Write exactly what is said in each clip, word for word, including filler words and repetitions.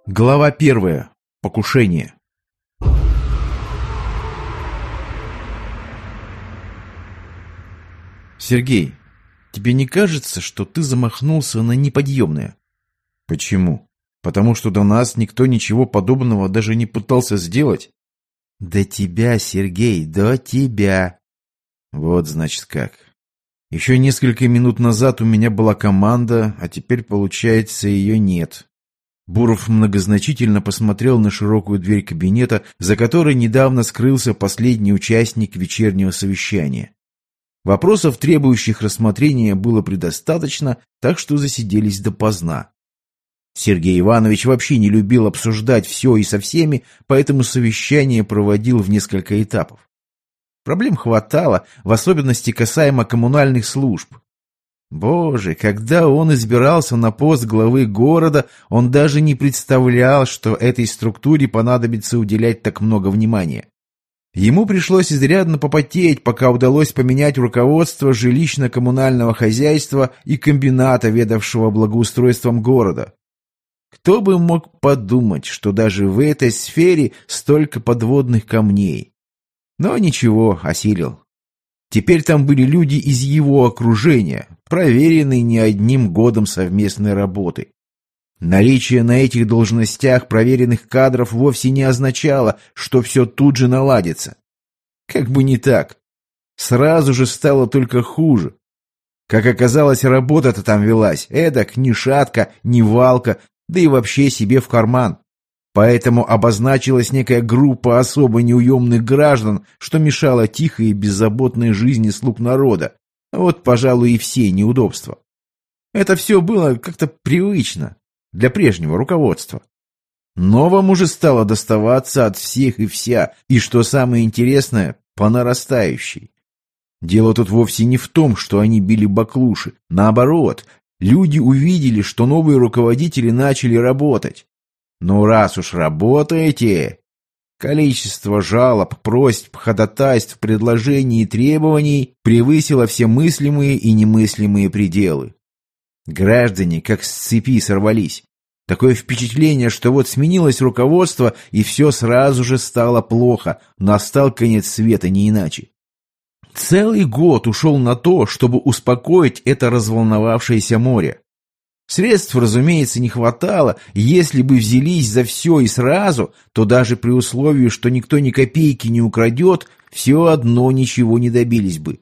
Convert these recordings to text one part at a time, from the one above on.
Глава первая. Покушение. Сергей, тебе не кажется, что ты замахнулся на неподъемное? Почему? Потому что до нас никто ничего подобного даже не пытался сделать? До тебя, Сергей, до тебя. Вот значит как. Еще несколько минут назад у меня была команда, а теперь, получается, ее нет. Буров многозначительно посмотрел на широкую дверь кабинета, за которой недавно скрылся последний участник вечернего совещания. Вопросов, требующих рассмотрения, было предостаточно, так что засиделись допоздна. Сергей Иванович вообще не любил обсуждать все и со всеми, поэтому совещание проводил в несколько этапов. Проблем хватало, в особенности касаемо коммунальных служб. Боже, когда он избирался на пост главы города, он даже не представлял, что этой структуре понадобится уделять так много внимания. Ему пришлось изрядно попотеть, пока удалось поменять руководство жилищно-коммунального хозяйства и комбината, ведавшего благоустройством города. Кто бы мог подумать, что даже в этой сфере столько подводных камней. Но ничего, осилил. Теперь там были люди из его окружения, проверенные не одним годом совместной работы. Наличие на этих должностях проверенных кадров вовсе не означало, что все тут же наладится. Как бы не так. Сразу же стало только хуже. Как оказалось, работа-то там велась, эдак ни шатка, ни валка, да и вообще себе в карман. Поэтому обозначилась некая группа особо неуемных граждан, что мешало тихой и беззаботной жизни слуг народа. Вот, пожалуй, и все неудобства. Это все было как-то привычно для прежнего руководства. Новому же стало доставаться от всех и вся, и, что самое интересное, по нарастающей. Дело тут вовсе не в том, что они били баклуши. Наоборот, люди увидели, что новые руководители начали работать. Но раз уж работаете, количество жалоб, просьб, ходатайств, предложений и требований превысило все мыслимые и немыслимые пределы. Граждане как с цепи сорвались. Такое впечатление, что вот сменилось руководство, и все сразу же стало плохо, настал конец света, не иначе. Целый год ушел на то, чтобы успокоить это разволновавшееся море. Средств, разумеется, не хватало, и если бы взялись за все и сразу, то даже при условии, что никто ни копейки не украдет, все одно ничего не добились бы.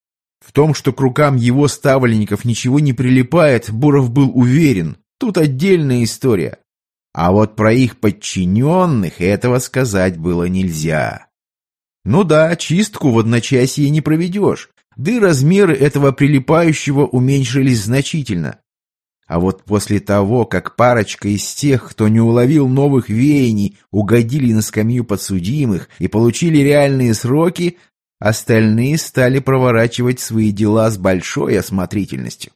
В том, что к рукам его ставленников ничего не прилипает, Буров был уверен, тут отдельная история. А вот про их подчиненных этого сказать было нельзя. Ну да, чистку в одночасье не проведешь, да и размеры этого прилипающего уменьшились значительно. А вот после того, как парочка из тех, кто не уловил новых веяний, угодили на скамью подсудимых и получили реальные сроки, остальные стали проворачивать свои дела с большой осмотрительностью.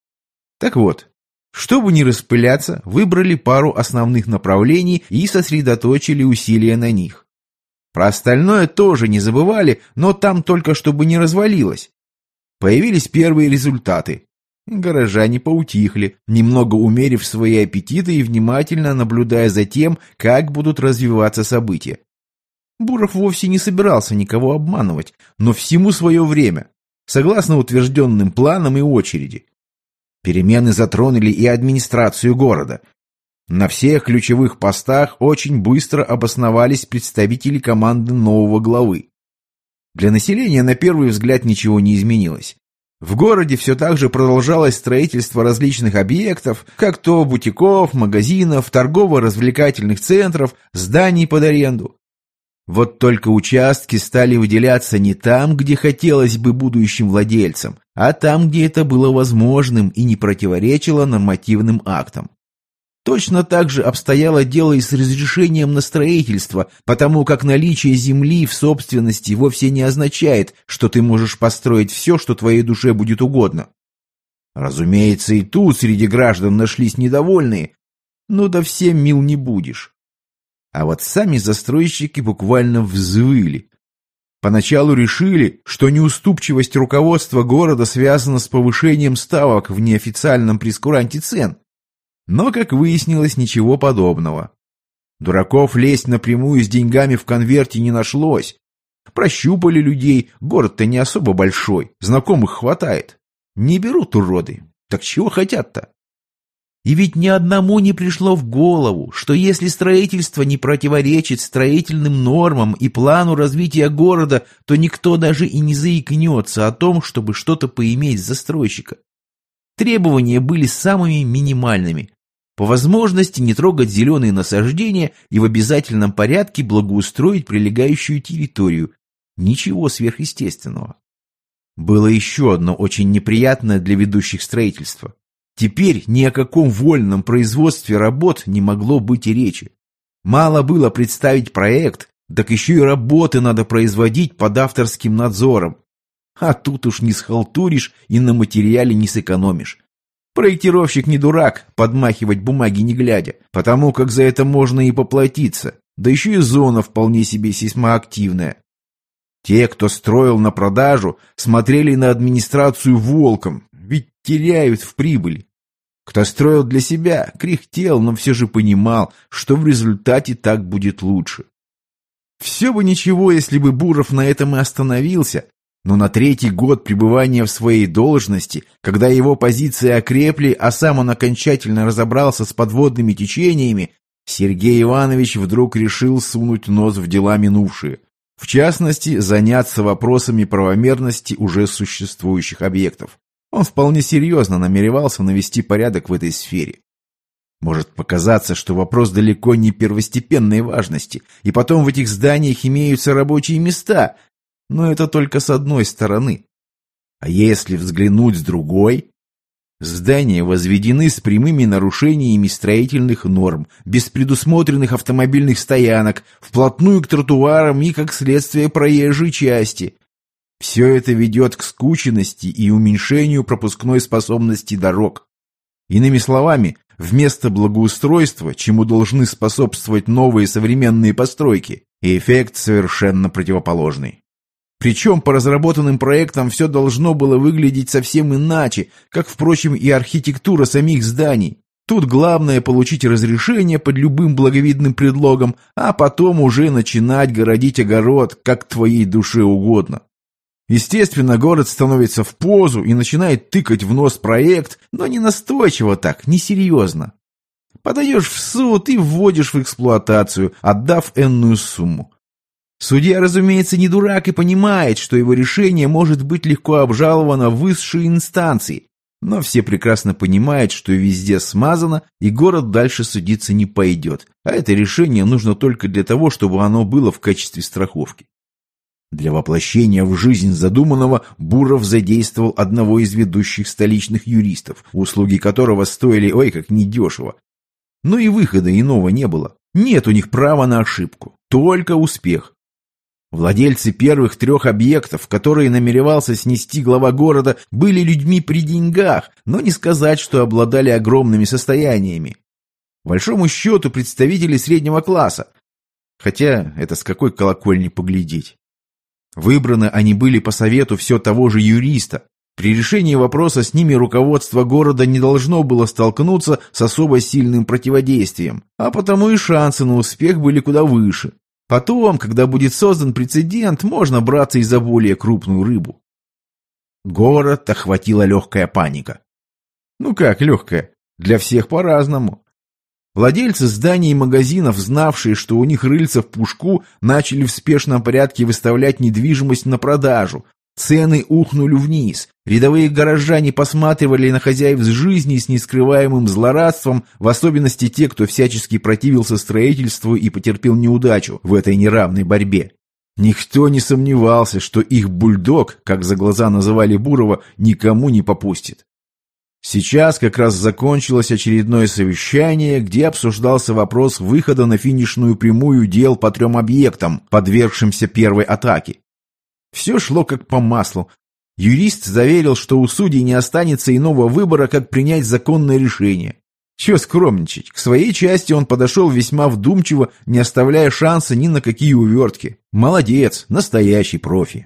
Так вот, чтобы не распыляться, выбрали пару основных направлений и сосредоточили усилия на них. Про остальное тоже не забывали, но там только чтобы не развалилось. Появились первые результаты. Горожане поутихли, немного умерив свои аппетиты и внимательно наблюдая за тем, как будут развиваться события. Буров вовсе не собирался никого обманывать, но всему свое время, согласно утвержденным планам и очереди. Перемены затронули и администрацию города. На всех ключевых постах очень быстро обосновались представители команды нового главы. Для населения на первый взгляд ничего не изменилось. В городе все так же продолжалось строительство различных объектов, как то бутиков, магазинов, торгово-развлекательных центров, зданий под аренду. Вот только участки стали выделяться не там, где хотелось бы будущим владельцам, а там, где это было возможным и не противоречило нормативным актам. Точно так же обстояло дело и с разрешением на строительство, потому как наличие земли в собственности вовсе не означает, что ты можешь построить все, что твоей душе будет угодно. Разумеется, и тут среди граждан нашлись недовольные, но да всем мил не будешь. А вот сами застройщики буквально взвыли. Поначалу решили, что неуступчивость руководства города связана с повышением ставок в неофициальном прейскуранте цен. Но, как выяснилось, ничего подобного. Дураков лезть напрямую с деньгами в конверте не нашлось. Прощупали людей, город-то не особо большой, знакомых хватает. Не берут уроды. Так чего хотят-то? И ведь ни одному не пришло в голову, что если строительство не противоречит строительным нормам и плану развития города, то никто даже и не заикнется о том, чтобы что-то поиметь с застройщика. Требования были самыми минимальными. По возможности не трогать зеленые насаждения и в обязательном порядке благоустроить прилегающую территорию. Ничего сверхъестественного. Было еще одно очень неприятное для ведущих строительства. Теперь ни о каком вольном производстве работ не могло быть и речи. Мало было представить проект, так еще и работы надо производить под авторским надзором. А тут уж не схалтуришь и на материале не сэкономишь. Проектировщик не дурак, подмахивать бумаги не глядя, потому как за это можно и поплатиться, да еще и зона вполне себе сейсмоактивная. Те, кто строил на продажу, смотрели на администрацию волком, ведь теряют в прибыли. Кто строил для себя, кряхтел, но все же понимал, что в результате так будет лучше. Все бы ничего, если бы Буров на этом и остановился, но на третий год пребывания в своей должности, когда его позиции окрепли, а сам он окончательно разобрался с подводными течениями, Сергей Иванович вдруг решил сунуть нос в дела минувшие. В частности, заняться вопросами правомерности уже существующих объектов. Он вполне серьезно намеревался навести порядок в этой сфере. Может показаться, что вопрос далеко не первостепенной важности, и потом в этих зданиях имеются рабочие места, но это только с одной стороны. А если взглянуть с другой? Здания возведены с прямыми нарушениями строительных норм, без предусмотренных автомобильных стоянок, вплотную к тротуарам и, как следствие, проезжей части. Все это ведет к скученности и уменьшению пропускной способности дорог. Иными словами, вместо благоустройства, чему должны способствовать новые современные постройки, эффект совершенно противоположный. Причем по разработанным проектам все должно было выглядеть совсем иначе, как, впрочем, и архитектура самих зданий. Тут главное получить разрешение под любым благовидным предлогом, а потом уже начинать городить огород, как твоей душе угодно. Естественно, город становится в позу и начинает тыкать в нос проект, но не настойчиво так, несерьезно. Подаешь в суд и вводишь в эксплуатацию, отдав энную сумму. Судья, разумеется, не дурак и понимает, что его решение может быть легко обжаловано в высшей инстанции, но все прекрасно понимают, что везде смазано, и город дальше судиться не пойдет, а это решение нужно только для того, чтобы оно было в качестве страховки. Для воплощения в жизнь задуманного Буров задействовал одного из ведущих столичных юристов, услуги которого стоили ой как недешево. Но и выхода иного не было. Нет у них права на ошибку, только успех. Владельцы первых трех объектов, которые намеревался снести глава города, были людьми при деньгах, но не сказать, что обладали огромными состояниями. Большому счету представители среднего класса. Хотя это с какой колокольни поглядеть. Выбраны они были по совету все того же юриста. При решении вопроса с ними руководство города не должно было столкнуться с особо сильным противодействием, а потому и шансы на успех были куда выше. Потом, когда будет создан прецедент, можно браться и за более крупную рыбу. Город охватила легкая паника. Ну как легкая? Для всех по-разному. Владельцы зданий и магазинов, знавшие, что у них рыльца в пушку, начали в спешном порядке выставлять недвижимость на продажу. Цены ухнули вниз. Рядовые горожане посматривали на хозяев с жизни с нескрываемым злорадством, в особенности те, кто всячески противился строительству и потерпел неудачу в этой неравной борьбе. Никто не сомневался, что их бульдог, как за глаза называли Бурова, никому не попустит. Сейчас как раз закончилось очередное совещание, где обсуждался вопрос выхода на финишную прямую дел по трем объектам, подвергшимся первой атаке. Все шло как по маслу. Юрист заверил, что у судей не останется иного выбора, как принять законное решение. Чего скромничать? К своей части он подошел весьма вдумчиво, не оставляя шанса ни на какие увертки. Молодец, настоящий профи.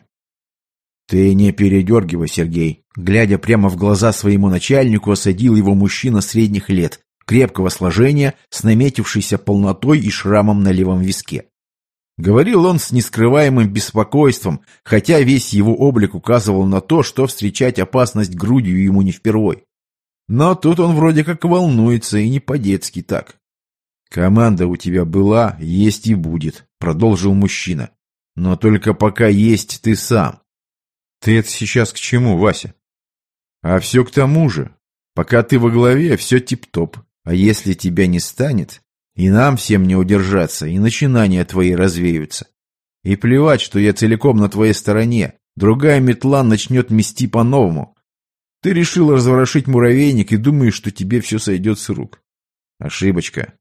«Ты не передергивай, Сергей», — глядя прямо в глаза своему начальнику, осадил его мужчина средних лет. крепкого сложения, с наметившейся полнотой и шрамом на левом виске. Говорил он с нескрываемым беспокойством, хотя весь его облик указывал на то, что встречать опасность грудью ему не впервой. Но тут он вроде как волнуется, и не по-детски так. «Команда у тебя была, есть и будет», — продолжил мужчина. «Но только пока есть ты сам». «Ты это сейчас к чему, Вася?» «А все к тому же. Пока ты во главе, все тип-топ. А если тебя не станет, и нам всем не удержаться, и начинания твои развеются. И плевать, что я целиком на твоей стороне. Другая метла начнет мести по-новому. Ты решил разворошить муравейник и думаешь, что тебе все сойдет с рук. Ошибочка.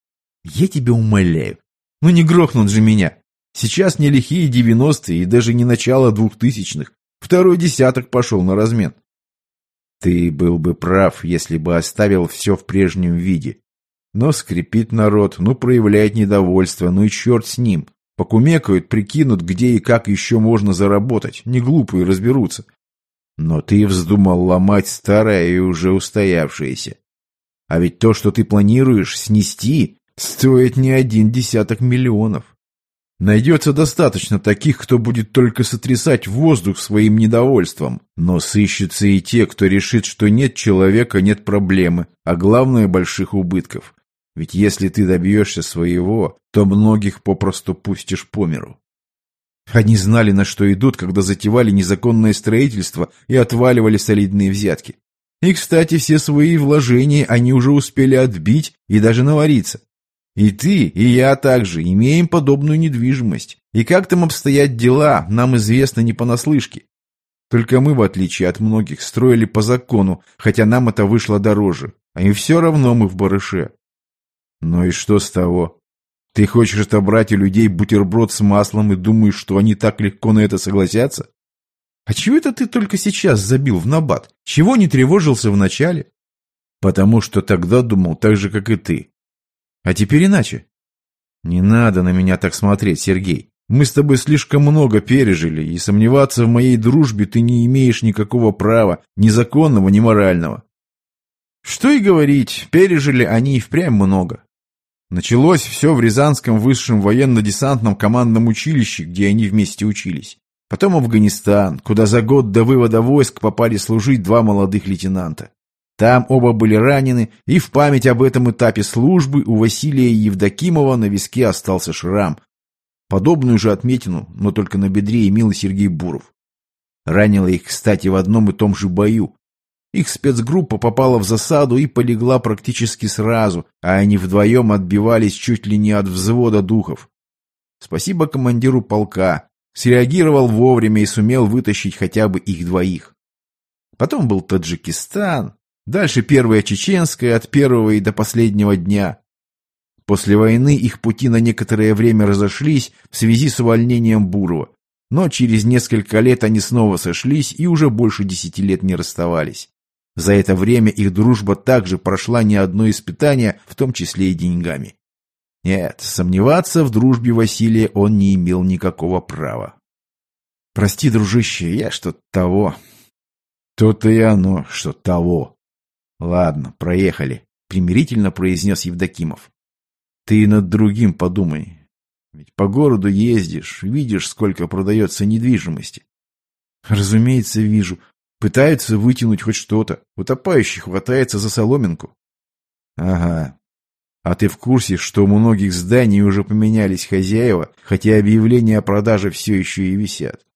Я тебя умоляю. Ну не грохнут же меня. Сейчас не лихие девяностые и даже не начало двухтысячных. Второй десяток пошел на размен. Ты был бы прав, если бы оставил все в прежнем виде. Но скрипит народ, ну проявляет недовольство, ну и черт с ним. Покумекают, прикинут, где и как еще можно заработать. Не глупые разберутся. Но ты вздумал ломать старое и уже устоявшееся. А ведь то, что ты планируешь снести, стоит не один десяток миллионов. Найдется достаточно таких, кто будет только сотрясать воздух своим недовольством. Но сыщутся и те, кто решит, что нет человека, нет проблемы, а главное – больших убытков. Ведь если ты добьешься своего, то многих попросту пустишь по миру. Они знали, на что идут, когда затевали незаконное строительство и отваливали солидные взятки. И, кстати, все свои вложения они уже успели отбить и даже навариться. И ты, и я также имеем подобную недвижимость. И как там обстоят дела, нам известно не понаслышке. Только мы, в отличие от многих, строили по закону, хотя нам это вышло дороже. А и все равно мы в барыше. Ну и что с того? Ты хочешь отобрать у людей бутерброд с маслом и думаешь, что они так легко на это согласятся? А чего это ты только сейчас забил в набат? Чего не тревожился вначале? Потому что тогда думал так же, как и ты. А теперь иначе. Не надо на меня так смотреть, Сергей. Мы с тобой слишком много пережили, и сомневаться в моей дружбе ты не имеешь никакого права, ни законного, ни морального. Что и говорить, пережили они и впрямь много. Началось все в Рязанском высшем военно-десантном командном училище, где они вместе учились. Потом Афганистан, куда за год до вывода войск попали служить два молодых лейтенанта. Там оба были ранены, и в память об этом этапе службы у Василия Евдокимова на виске остался шрам. Подобную же отметину, но только на бедре, имел и Сергей Буров. Ранило их, кстати, в одном и том же бою. Их спецгруппа попала в засаду и полегла практически сразу, а они вдвоем отбивались чуть ли не от взвода духов. Спасибо командиру полка. Среагировал вовремя и сумел вытащить хотя бы их двоих. Потом был Таджикистан. Дальше Первая Чеченская от первого и до последнего дня. После войны их пути на некоторое время разошлись в связи с увольнением Бурова. Но через несколько лет они снова сошлись и уже больше десяти лет не расставались. За это время их дружба также прошла не одно испытание, в том числе и деньгами. Нет, сомневаться в дружбе Василия он не имел никакого права. Прости, дружище, я что-то того. То-то и оно, что того. Ладно, проехали, примирительно произнес Евдокимов. Ты над другим подумай. Ведь по городу ездишь, видишь, сколько продается недвижимости. Разумеется, вижу. Пытаются вытянуть хоть что-то. Утопающий хватается за соломинку. Ага. А ты в курсе, что у многих зданий уже поменялись хозяева, хотя объявления о продаже все еще и висят?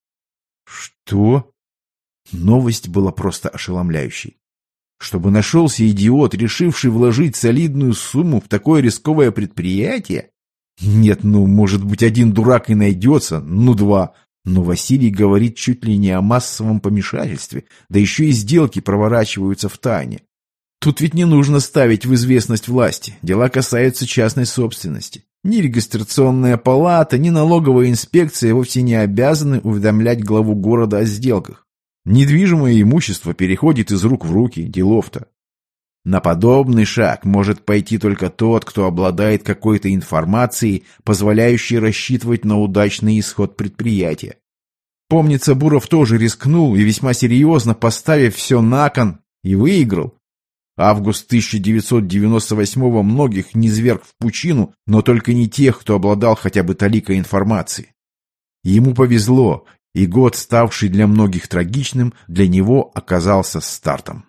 Что? Новость была просто ошеломляющей. Чтобы нашелся идиот, решивший вложить солидную сумму в такое рисковое предприятие? Нет, ну, может быть, один дурак и найдется, ну, два. Но Василий говорит чуть ли не о массовом помешательстве, да еще и сделки проворачиваются в тайне. Тут ведь не нужно ставить в известность власти, дела касаются частной собственности. Ни регистрационная палата, ни налоговая инспекция вовсе не обязаны уведомлять главу города о сделках. Недвижимое имущество переходит из рук в руки, делов-то. На подобный шаг может пойти только тот, кто обладает какой-то информацией, позволяющей рассчитывать на удачный исход предприятия. Помнится, Буров тоже рискнул и весьма серьезно, поставив все на кон, и выиграл. Август тысяча девятьсот девяносто восьмого многих низвергл в пучину, но только не тех, кто обладал хотя бы толикой информации. Ему повезло, и год, ставший для многих трагичным, для него оказался стартом.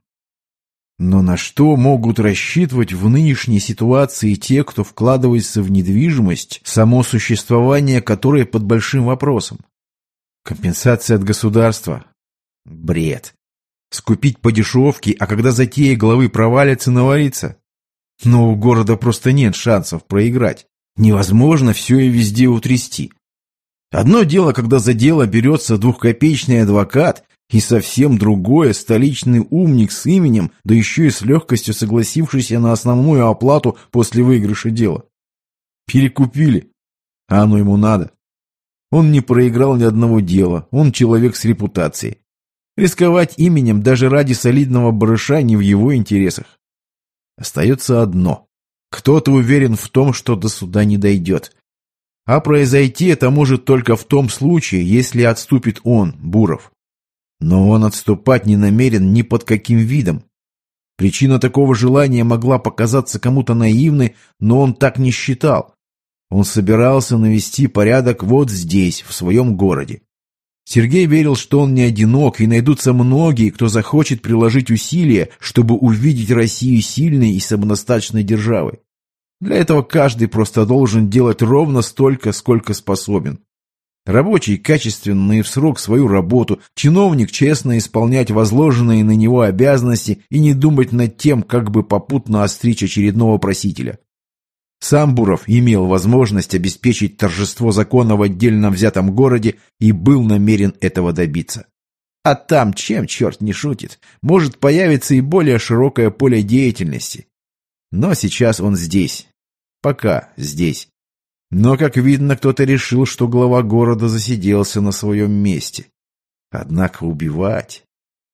Но на что могут рассчитывать в нынешней ситуации те, кто вкладывается в недвижимость, само существование которой под большим вопросом? Компенсация от государства? Бред. Скупить по дешевке, а когда затея головы провалится, навариться? Но у города просто нет шансов проиграть. Невозможно все и везде утрясти. Одно дело, когда за дело берется двухкопеечный адвокат, и совсем другое — столичный умник с именем, да еще и с легкостью согласившийся на основную оплату после выигрыша дела. Перекупили. А оно ему надо. Он не проиграл ни одного дела, он человек с репутацией. Рисковать именем даже ради солидного барыша не в его интересах. Остается одно. Кто-то уверен в том, что до суда не дойдет. А произойти это может только в том случае, если отступит он, Буров. Но он отступать не намерен ни под каким видом. Причина такого желания могла показаться кому-то наивной, но он так не считал. Он собирался навести порядок вот здесь, в своем городе. Сергей верил, что он не одинок, и найдутся многие, кто захочет приложить усилия, чтобы увидеть Россию сильной и самодостаточной державой. Для этого каждый просто должен делать ровно столько, сколько способен. Рабочий качественно и в срок свою работу, чиновник честно исполнять возложенные на него обязанности и не думать над тем, как бы попутно остричь очередного просителя. Сам Буров имел возможность обеспечить торжество закона в отдельно взятом городе и был намерен этого добиться. А там, чем черт не шутит, может появиться и более широкое поле деятельности. Но сейчас он здесь. Пока здесь. Но, как видно, кто-то решил, что глава города засиделся на своем месте. Однако убивать...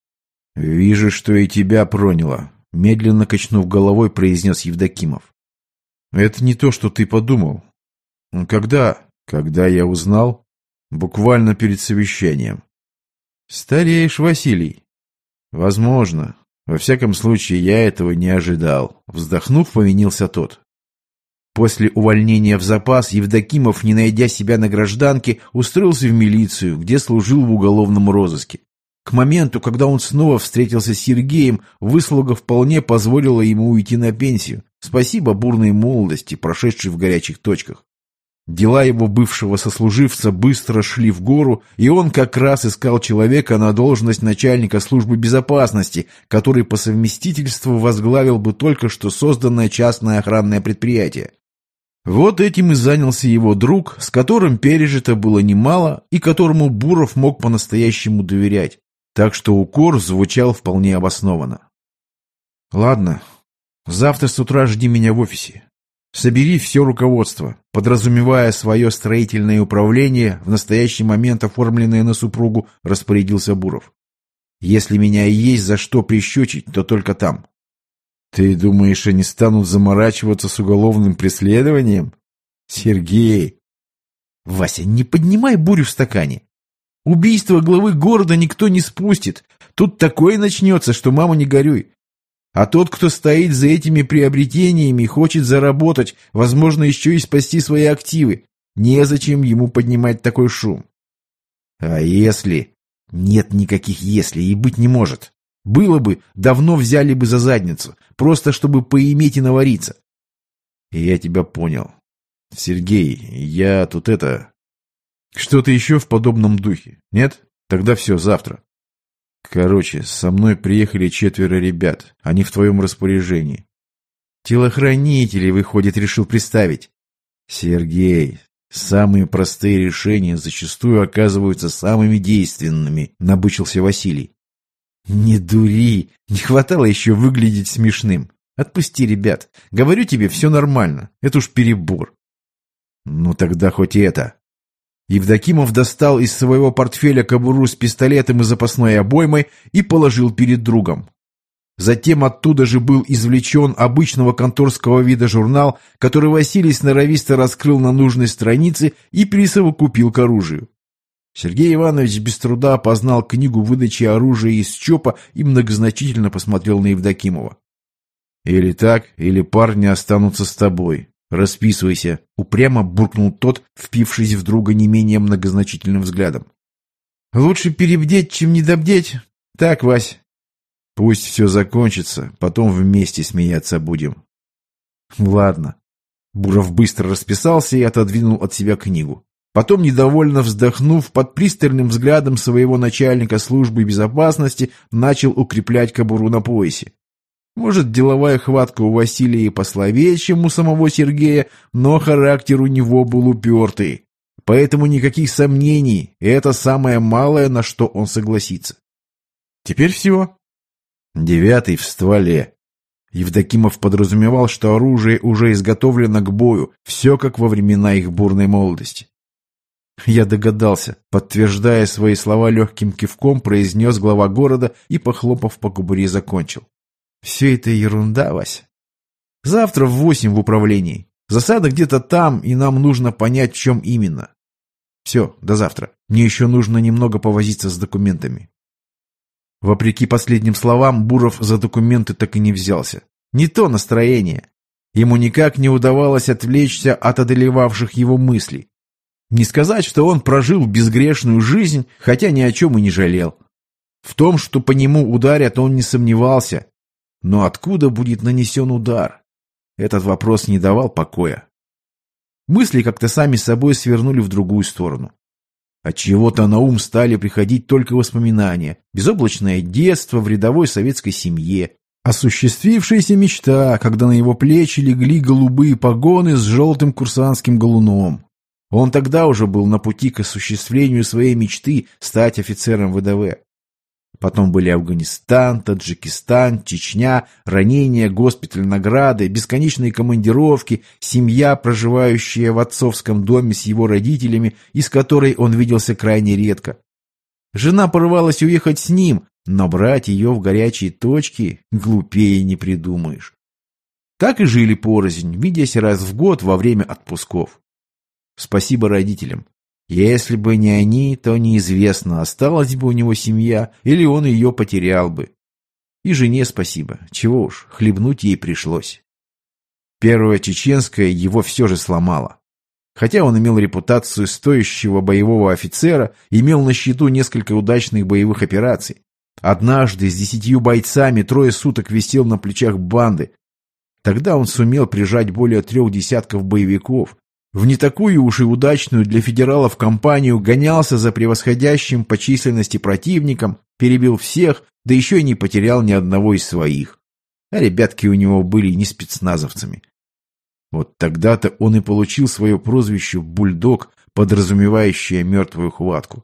«Вижу, что и тебя проняло», — медленно качнув головой, произнес Евдокимов. «Это не то, что ты подумал. Когда? Когда я узнал? Буквально перед совещанием». «Стареешь, Василий». «Возможно. Во всяком случае, я этого не ожидал», — вздохнув, повинился тот. После увольнения в запас Евдокимов, не найдя себя на гражданке, устроился в милицию, где служил в уголовном розыске. К моменту, когда он снова встретился с Сергеем, выслуга вполне позволила ему уйти на пенсию. Спасибо бурной молодости, прошедшей в горячих точках. Дела его бывшего сослуживца быстро шли в гору, и он как раз искал человека на должность начальника службы безопасности, который по совместительству возглавил бы только что созданное частное охранное предприятие. Вот этим и занялся его друг, с которым пережито было немало и которому Буров мог по-настоящему доверять, так что укор звучал вполне обоснованно. «Ладно, завтра с утра жди меня в офисе. Собери все руководство, подразумевая свое строительное управление, в настоящий момент оформленное на супругу», — распорядился Буров. «Если меня и есть за что прищучить, то только там». «Ты думаешь, они станут заморачиваться с уголовным преследованием? Сергей!» «Вася, не поднимай бурю в стакане. Убийство главы города никто не спустит. Тут такое начнется, что мама не горюй. А тот, кто стоит за этими приобретениями, хочет заработать, возможно, еще и спасти свои активы. Незачем ему поднимать такой шум». «А если...» «Нет никаких «если» и быть не может. Было бы, давно взяли бы за задницу, просто чтобы поиметь и навариться». «Я тебя понял. Сергей, я тут это...» «Что-то еще в подобном духе? Нет? Тогда все, завтра». «Короче, со мной приехали четверо ребят. Они в твоем распоряжении». «Телохранителей, выходит, решил приставить». «Сергей, самые простые решения зачастую оказываются самыми действенными», — набычился Василий. «Не дури, не хватало еще выглядеть смешным. Отпусти ребят. Говорю тебе, все нормально. Это уж перебор». «Ну тогда хоть это». Евдокимов достал из своего портфеля кобуру с пистолетом и запасной обоймой и положил перед другом. Затем оттуда же был извлечен обычного конторского вида журнал, который Василий сноровисто раскрыл на нужной странице и присовокупил к оружию. Сергей Иванович без труда опознал книгу выдачи оружия из ЧОПа и многозначительно посмотрел на Евдокимова. Или так, или парни останутся с тобой. Расписывайся, упрямо буркнул тот, впившись в друга не менее многозначительным взглядом. Лучше перебдеть, чем недобдеть. Так, Вась. Пусть все закончится, потом вместе смеяться будем. Ладно. Буров быстро расписался и отодвинул от себя книгу. Потом, недовольно вздохнув, под пристальным взглядом своего начальника службы безопасности начал укреплять кобуру на поясе. Может, деловая хватка у Василия и послабее, чем у самого Сергея, но характер у него был упертый. Поэтому никаких сомнений, это самое малое, на что он согласится. Теперь все. Девятый в стволе. Евдокимов подразумевал, что оружие уже изготовлено к бою, все как во времена их бурной молодости. Я догадался, подтверждая свои слова легким кивком, произнес глава города и, похлопав по кобуре, закончил. Все это ерунда, Вася. Завтра в восемь в управлении. Засада где-то там, и нам нужно понять, в чем именно. Все, до завтра. Мне еще нужно немного повозиться с документами. Вопреки последним словам, Буров за документы так и не взялся. Не то настроение. Ему никак не удавалось отвлечься от одолевавших его мыслей. Не сказать, что он прожил безгрешную жизнь, хотя ни о чем и не жалел. В том, что по нему ударят, он не сомневался. Но откуда будет нанесен удар? Этот вопрос не давал покоя. Мысли как-то сами собой свернули в другую сторону. Отчего-то на ум стали приходить только воспоминания. Безоблачное детство в рядовой советской семье. Осуществившаяся мечта, когда на его плечи легли голубые погоны с желтым курсантским галуном. Он тогда уже был на пути к осуществлению своей мечты стать офицером вэ дэ вэ. Потом были Афганистан, Таджикистан, Чечня, ранения, госпиталь, награды, бесконечные командировки, семья, проживающая в отцовском доме с его родителями, из которой он виделся крайне редко. Жена порывалась уехать с ним, но брать ее в горячие точки глупее не придумаешь. Так и жили порознь, видясь раз в год во время отпусков. Спасибо родителям. Если бы не они, то неизвестно, осталась бы у него семья, или он ее потерял бы. И жене спасибо. Чего уж, хлебнуть ей пришлось. Первая чеченская его все же сломала. Хотя он имел репутацию стоящего боевого офицера, имел на счету несколько удачных боевых операций. Однажды с десятью бойцами трое суток висел на плечах банды. Тогда он сумел прижать более трех десятков боевиков. В не такую уж и удачную для федералов кампанию гонялся за превосходящим по численности противником, перебил всех, да еще и не потерял ни одного из своих. А ребятки у него были не спецназовцами. Вот тогда-то он и получил свое прозвище «Бульдог», подразумевающее мертвую хватку.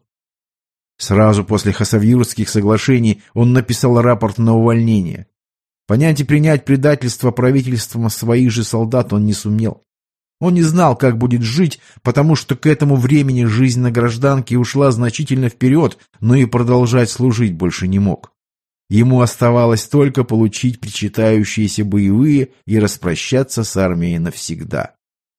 Сразу после Хасавюртских соглашений он написал рапорт на увольнение. Понять и принять предательство правительством своих же солдат он не сумел. Он не знал, как будет жить, потому что к этому времени жизнь на гражданке ушла значительно вперед, но и продолжать служить больше не мог. Ему оставалось только получить причитающиеся боевые и распрощаться с армией навсегда.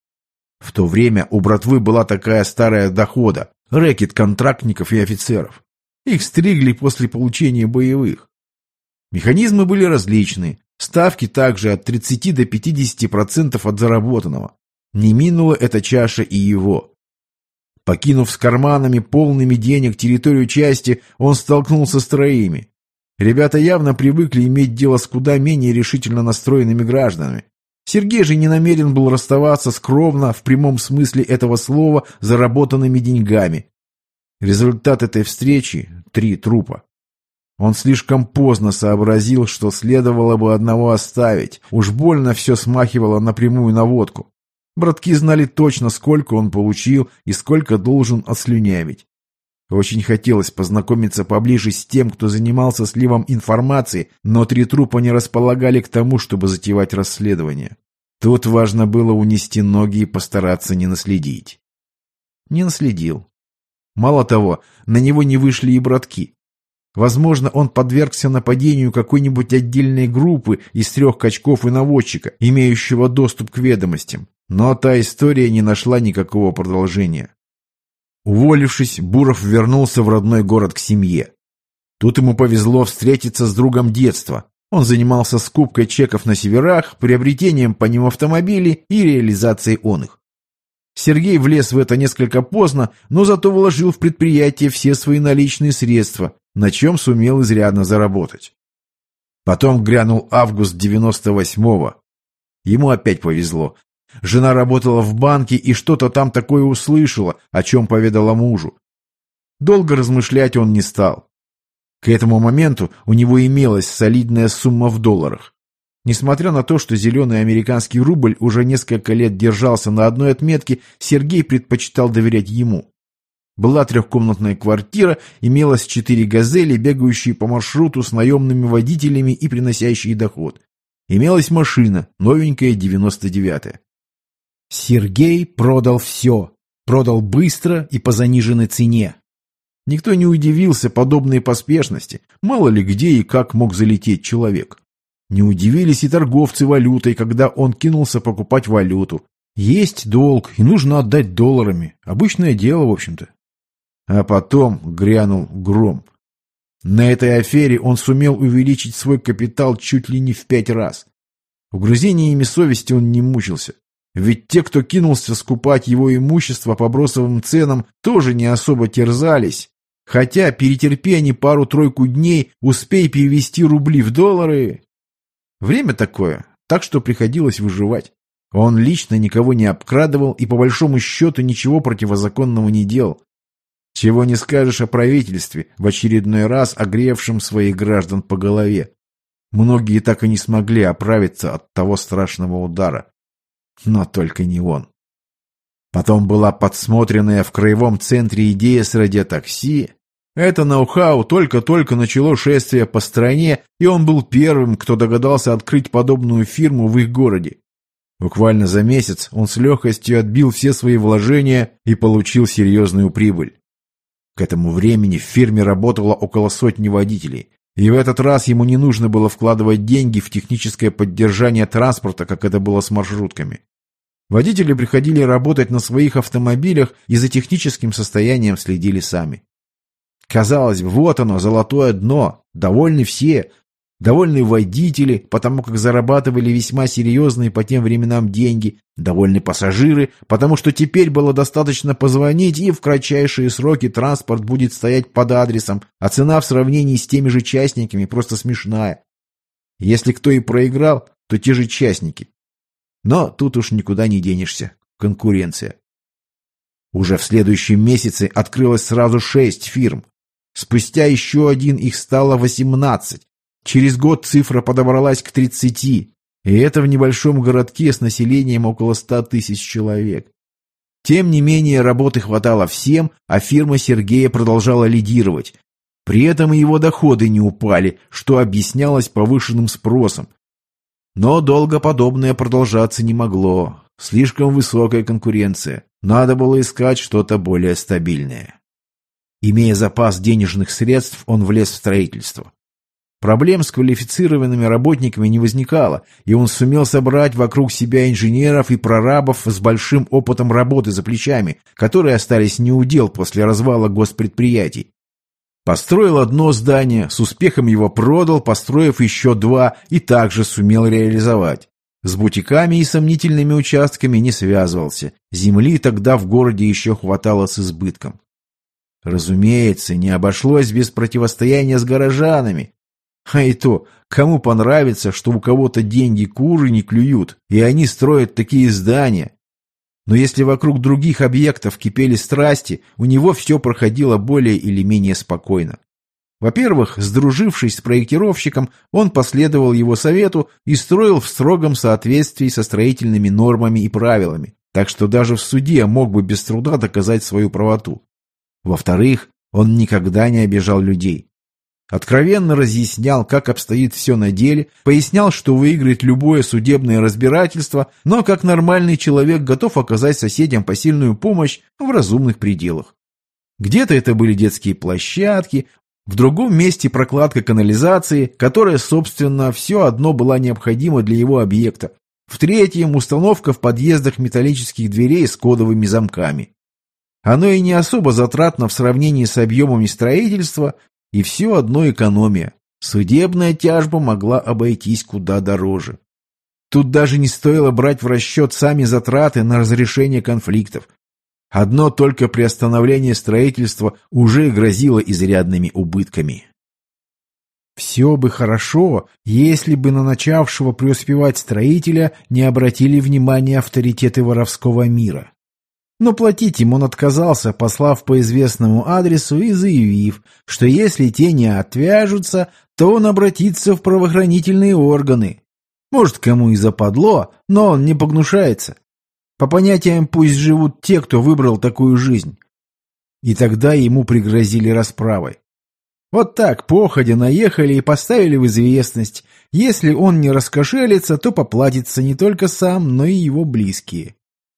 В то время у братвы была такая старая дохода – рэкет контрактников и офицеров. Их стригли после получения боевых. Механизмы были различные, ставки также от тридцати до пятидесяти процентов от заработанного. Не минула эта чаша и его. Покинув с карманами полными денег территорию части, он столкнулся с троими. Ребята явно привыкли иметь дело с куда менее решительно настроенными гражданами. Сергей же не намерен был расставаться с кровно, в прямом смысле этого слова, заработанными деньгами. Результат этой встречи – три трупа. Он слишком поздно сообразил, что следовало бы одного оставить. Уж больно все смахивало на прямую наводку. Братки знали точно, сколько он получил и сколько должен отслюнявить. Очень хотелось познакомиться поближе с тем, кто занимался сливом информации, но три трупа не располагали к тому, чтобы затевать расследование. Тут важно было унести ноги и постараться не наследить. Не наследил. Мало того, на него не вышли и братки. Возможно, он подвергся нападению какой-нибудь отдельной группы из трех качков и наводчика, имеющего доступ к ведомостям. Но та история не нашла никакого продолжения. Уволившись, Буров вернулся в родной город к семье. Тут ему повезло встретиться с другом детства, Он занимался скупкой чеков на северах, приобретением по ним автомобилей и реализацией он их. Сергей влез в это несколько поздно, но зато вложил в предприятие все свои наличные средства, на чем сумел изрядно заработать. Потом грянул август девяносто восьмого. Ему опять повезло. Жена работала в банке и что-то там такое услышала, о чем поведала мужу. Долго размышлять он не стал. К этому моменту у него имелась солидная сумма в долларах. Несмотря на то, что зеленый американский рубль уже несколько лет держался на одной отметке, Сергей предпочитал доверять ему. Была трехкомнатная квартира, имелось четыре «Газели», бегающие по маршруту с наемными водителями и приносящие доход. Имелась машина, новенькая, девяносто девятая. Сергей продал все. Продал быстро и по заниженной цене. Никто не удивился подобной поспешности. Мало ли где и как мог залететь человек. Не удивились и торговцы валютой, когда он кинулся покупать валюту. Есть долг, и нужно отдать долларами. Обычное дело, в общем-то. А потом грянул гром. На этой афере он сумел увеличить свой капитал чуть ли не в пять раз. Угрызениями совести он не мучился. Ведь те, кто кинулся скупать его имущество по бросовым ценам, тоже не особо терзались. Хотя, перетерпи они пару-тройку дней, успей перевести рубли в доллары. Время такое, так что приходилось выживать. Он лично никого не обкрадывал и по большому счету ничего противозаконного не делал. Чего не скажешь о правительстве, в очередной раз огревшем своих граждан по голове. Многие так и не смогли оправиться от того страшного удара. Но только не он. Потом была подсмотренная в краевом центре идея с радиотакси. Это ноу-хау только-только начало шествие по стране, и он был первым, кто догадался открыть подобную фирму в их городе. Буквально за месяц он с легкостью отбил все свои вложения и получил серьезную прибыль. К этому времени в фирме работало около сотни водителей, и в этот раз ему не нужно было вкладывать деньги в техническое поддержание транспорта, как это было с маршрутками. Водители приходили работать на своих автомобилях и за техническим состоянием следили сами. Казалось бы, вот оно, золотое дно, довольны все. Довольны водители, потому как зарабатывали весьма серьезные по тем временам деньги. Довольны пассажиры, потому что теперь было достаточно позвонить, и в кратчайшие сроки транспорт будет стоять под адресом, а цена в сравнении с теми же частниками просто смешная. Если кто и проиграл, то те же частники. Но тут уж никуда не денешься. Конкуренция. Уже в следующем месяце открылось сразу шесть фирм. Спустя еще один их стало восемнадцать. Через год цифра подобралась к тридцати. И это в небольшом городке с населением около ста тысяч человек. Тем не менее, работы хватало всем, а фирма Сергея продолжала лидировать. При этом и его доходы не упали, что объяснялось повышенным спросом. Но долго подобное продолжаться не могло. Слишком высокая конкуренция. Надо было искать что-то более стабильное. Имея запас денежных средств, он влез в строительство. Проблем с квалифицированными работниками не возникало, и он сумел собрать вокруг себя инженеров и прорабов с большим опытом работы за плечами, которые остались неудел после развала госпредприятий. Построил одно здание, с успехом его продал, построив еще два, и также сумел реализовать. С бутиками и сомнительными участками не связывался. Земли тогда в городе еще хватало с избытком. Разумеется, не обошлось без противостояния с горожанами. А и то, кому понравится, что у кого-то деньги куры не клюют, и они строят такие здания. Но если вокруг других объектов кипели страсти, у него все проходило более или менее спокойно. Во-первых, сдружившись с проектировщиком, он последовал его совету и строил в строгом соответствии со строительными нормами и правилами, так что даже в суде мог бы без труда доказать свою правоту. Во-вторых, он никогда не обижал людей. Откровенно разъяснял, как обстоит все на деле, пояснял, что выиграет любое судебное разбирательство, но как нормальный человек готов оказать соседям посильную помощь в разумных пределах. Где-то это были детские площадки, в другом месте прокладка канализации, которая, собственно, все одно была необходима для его объекта, в третьем установка в подъездах металлических дверей с кодовыми замками. Оно и не особо затратно в сравнении с объемами строительства, и все одно экономия. Судебная тяжба могла обойтись куда дороже. Тут даже не стоило брать в расчет сами затраты на разрешение конфликтов. Одно только приостановление строительства уже грозило изрядными убытками. Все бы хорошо, если бы на начавшего преуспевать строителя не обратили внимания авторитеты воровского мира. Но платить им он отказался, послав по известному адресу и заявив, что если те не отвяжутся, то он обратится в правоохранительные органы. Может, кому и западло, но он не погнушается. По понятиям, пусть живут те, кто выбрал такую жизнь. И тогда ему пригрозили расправой. Вот так, походя, наехали и поставили в известность. Если он не раскошелится, то поплатится не только сам, но и его близкие.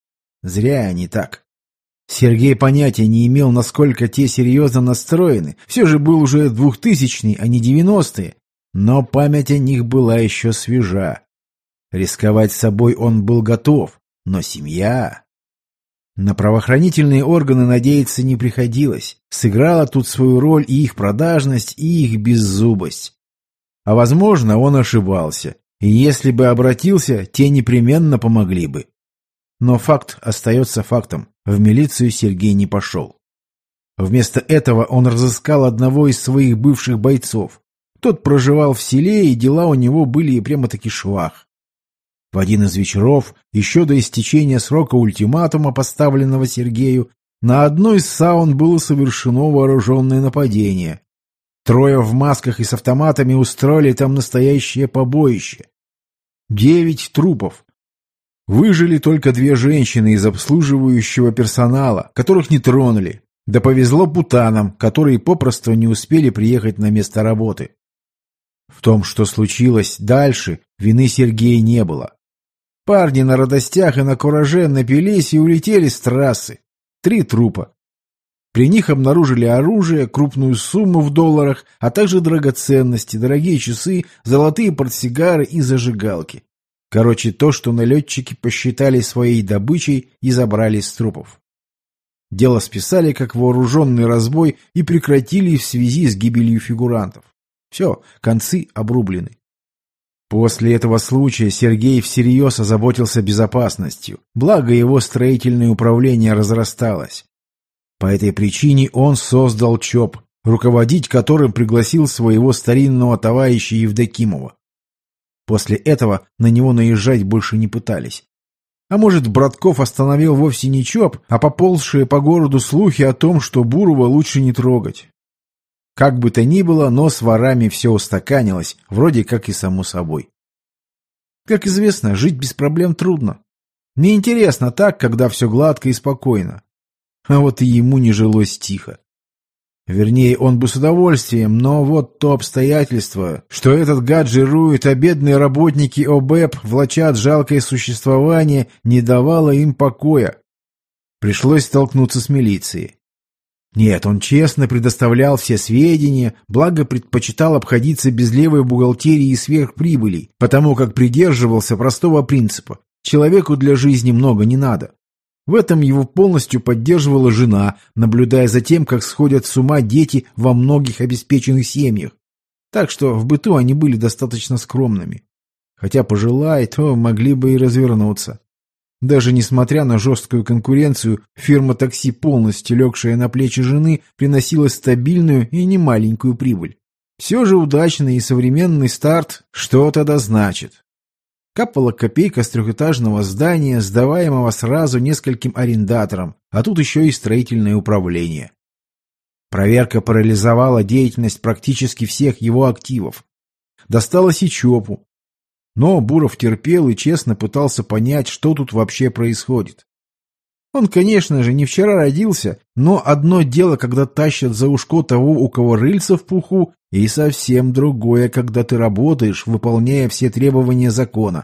Зря они так. Сергей понятия не имел, насколько те серьезно настроены. Все же был уже двухтысячный, а не девяностые. Но память о них была еще свежа. Рисковать собой он был готов. Но семья... На правоохранительные органы надеяться не приходилось. Сыграла тут свою роль и их продажность, и их беззубость. А возможно, он ошибался. И если бы обратился, те непременно помогли бы. Но факт остается фактом. В милицию Сергей не пошел. Вместо этого он разыскал одного из своих бывших бойцов. Тот проживал в селе, и дела у него были прямо-таки швах. В один из вечеров, еще до истечения срока ультиматума, поставленного Сергею, на одной из саун было совершено вооруженное нападение. Трое в масках и с автоматами устроили там настоящее побоище. Девять трупов. Выжили только две женщины из обслуживающего персонала, которых не тронули. Да повезло путанам, которые попросту не успели приехать на место работы. В том, что случилось дальше, вины Сергея не было. Парни на радостях и на кураже напились и улетели с трассы. Три трупа. При них обнаружили оружие, крупную сумму в долларах, а также драгоценности, дорогие часы, золотые портсигары и зажигалки. Короче, то, что налетчики посчитали своей добычей и забрали с трупов. Дело списали как вооруженный разбой и прекратили в связи с гибелью фигурантов. Все, концы обрублены. После этого случая Сергей всерьез озаботился безопасностью, благо его строительное управление разрасталось. По этой причине он создал ЧОП, руководить которым пригласил своего старинного товарища Евдокимова. После этого на него наезжать больше не пытались. А может, Братков остановил вовсе не ЧОП, а поползшие по городу слухи о том, что Бурова лучше не трогать. Как бы то ни было, но с ворами все устаканилось, вроде как и само собой. Как известно, жить без проблем трудно. Неинтересно так, когда все гладко и спокойно. А вот и ему не жилось тихо. Вернее, он бы с удовольствием, но вот то обстоятельство, что этот гад жирует, а бедные работники ОБЭП влачат жалкое существование, не давало им покоя. Пришлось столкнуться с милицией. Нет, он честно предоставлял все сведения, благо предпочитал обходиться без левой бухгалтерии и сверхприбылей, потому как придерживался простого принципа – человеку для жизни много не надо. В этом его полностью поддерживала жена, наблюдая за тем, как сходят с ума дети во многих обеспеченных семьях. Так что в быту они были достаточно скромными. Хотя пожелай, то могли бы и развернуться. Даже несмотря на жесткую конкуренцию, фирма такси, полностью легшая на плечи жены, приносила стабильную и немаленькую прибыль. Все же удачный и современный старт что-то да значит. Капала копейка с трехэтажного здания, сдаваемого сразу нескольким арендаторам, а тут еще и строительное управление. Проверка парализовала деятельность практически всех его активов. Досталось и ЧОПу. Но Буров терпел и честно пытался понять, что тут вообще происходит. Он, конечно же, не вчера родился, но одно дело, когда тащат за ушко того, у кого рыльца в пуху, и совсем другое, когда ты работаешь, выполняя все требования закона.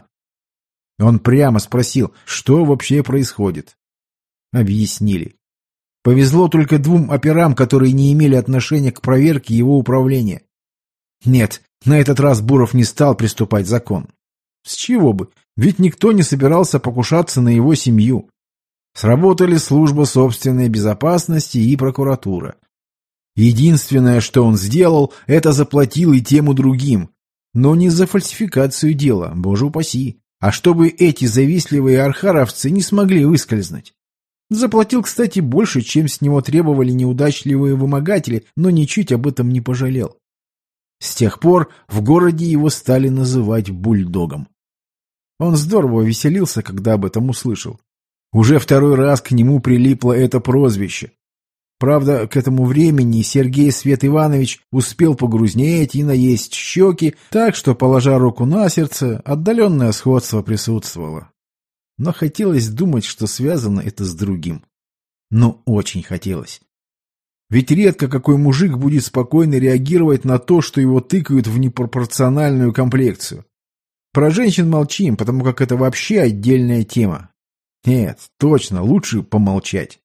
Он прямо спросил, что вообще происходит. Объяснили. Повезло только двум операм, которые не имели отношения к проверке его управления. Нет, на этот раз Буров не стал приступать закон. С чего бы? Ведь никто не собирался покушаться на его семью. Сработали служба собственной безопасности и прокуратура. Единственное, что он сделал, это заплатил и тем, и другим. Но не за фальсификацию дела, боже упаси, а чтобы эти завистливые архаровцы не смогли выскользнуть. Заплатил, кстати, больше, чем с него требовали неудачливые вымогатели, но ничуть об этом не пожалел. С тех пор в городе его стали называть бульдогом. Он здорово веселился, когда об этом услышал. Уже второй раз к нему прилипло это прозвище. Правда, к этому времени Сергей Свет Иванович успел погрузнеть и наесть щеки, так что, положа руку на сердце, отдаленное сходство присутствовало. Но хотелось думать, что связано это с другим. Но очень хотелось. Ведь редко какой мужик будет спокойно реагировать на то, что его тыкают в непропорциональную комплекцию. Про женщин молчим, потому как это вообще отдельная тема. Нет, точно, лучше помолчать.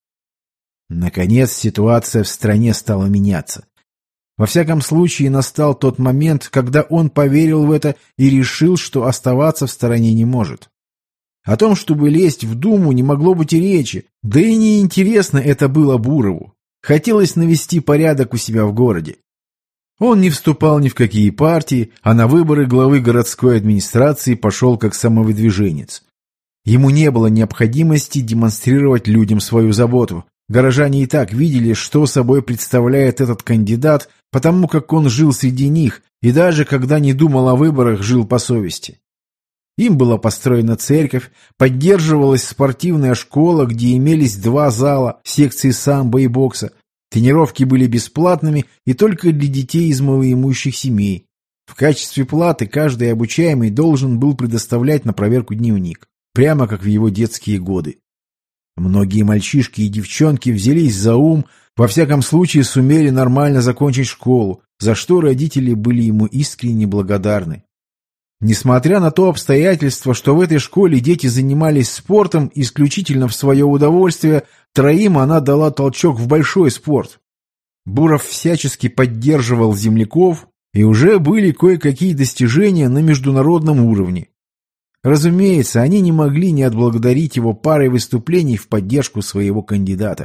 Наконец ситуация в стране стала меняться. Во всяком случае, настал тот момент, когда он поверил в это и решил, что оставаться в стороне не может. О том, чтобы лезть в Думу, не могло быть и речи, да и неинтересно это было Бурову. Хотелось навести порядок у себя в городе. Он не вступал ни в какие партии, а на выборы главы городской администрации пошел как самовыдвиженец. Ему не было необходимости демонстрировать людям свою заботу. Горожане и так видели, что собой представляет этот кандидат, потому как он жил среди них, и даже когда не думал о выборах, жил по совести. Им была построена церковь, поддерживалась спортивная школа, где имелись два зала, секции самбо и бокса. Тренировки были бесплатными и только для детей из малоимущих семей. В качестве платы каждый обучаемый должен был предоставлять на проверку дневник, прямо как в его детские годы. Многие мальчишки и девчонки взялись за ум, во всяком случае сумели нормально закончить школу, за что родители были ему искренне благодарны. Несмотря на то обстоятельство, что в этой школе дети занимались спортом исключительно в свое удовольствие, троим она дала толчок в большой спорт. Буров всячески поддерживал земляков, и уже были кое-какие достижения на международном уровне. Разумеется, они не могли не отблагодарить его парой выступлений в поддержку своего кандидата.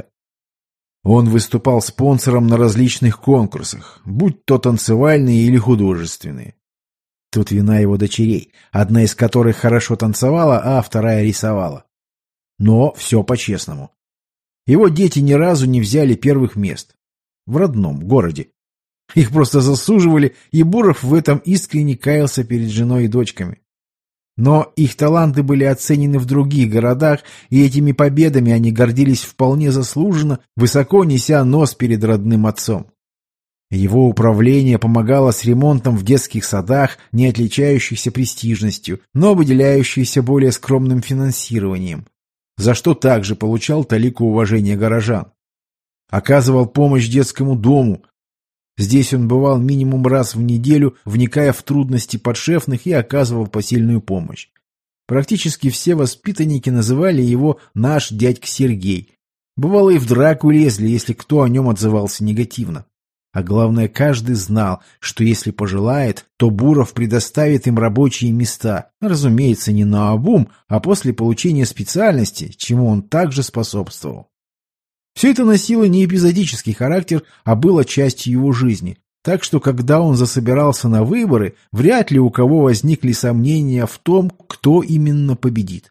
Он выступал спонсором на различных конкурсах, будь то танцевальные или художественные. Тут вина его дочерей, одна из которых хорошо танцевала, а вторая рисовала. Но все по-честному. Его дети ни разу не взяли первых мест. В родном городе. Их просто засуживали, и Буров в этом искренне каялся перед женой и дочками. Но их таланты были оценены в других городах, и этими победами они гордились вполне заслуженно, высоко неся нос перед родным отцом. Его управление помогало с ремонтом в детских садах, не отличающихся престижностью, но выделяющихся более скромным финансированием, за что также получал талику уважения горожан. Оказывал помощь детскому дому. Здесь он бывал минимум раз в неделю, вникая в трудности подшефных и оказывал посильную помощь. Практически все воспитанники называли его «наш дядька Сергей». Бывало и в драку лезли, если кто о нем отзывался негативно. А главное, каждый знал, что если пожелает, то Буров предоставит им рабочие места, разумеется, не наобум, а после получения специальности, чему он также способствовал. Все это носило не эпизодический характер, а было частью его жизни, так что когда он засобирался на выборы, вряд ли у кого возникли сомнения в том, кто именно победит.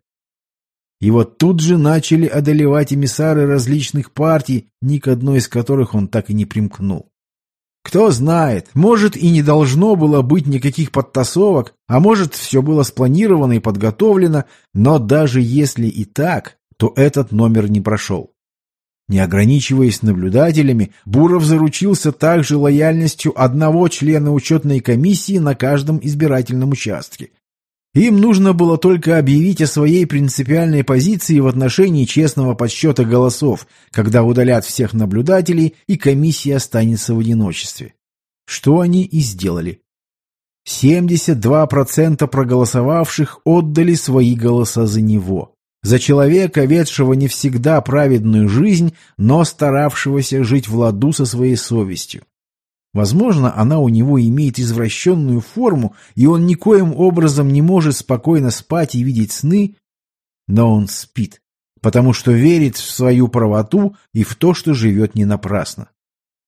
И вот тут же начали одолевать эмиссары различных партий, ни к одной из которых он так и не примкнул. Кто знает, может и не должно было быть никаких подтасовок, а может все было спланировано и подготовлено, но даже если и так, то этот номер не прошел. Не ограничиваясь наблюдателями, Буров заручился также лояльностью одного члена учетной комиссии на каждом избирательном участке. Им нужно было только объявить о своей принципиальной позиции в отношении честного подсчета голосов, когда удалят всех наблюдателей и комиссия останется в одиночестве. Что они и сделали. семьдесят два процента проголосовавших отдали свои голоса за него. За человека, ведшего не всегда праведную жизнь, но старавшегося жить в ладу со своей совестью. Возможно, она у него имеет извращенную форму, и он никоим образом не может спокойно спать и видеть сны, но он спит, потому что верит в свою правоту и в то, что живет не напрасно.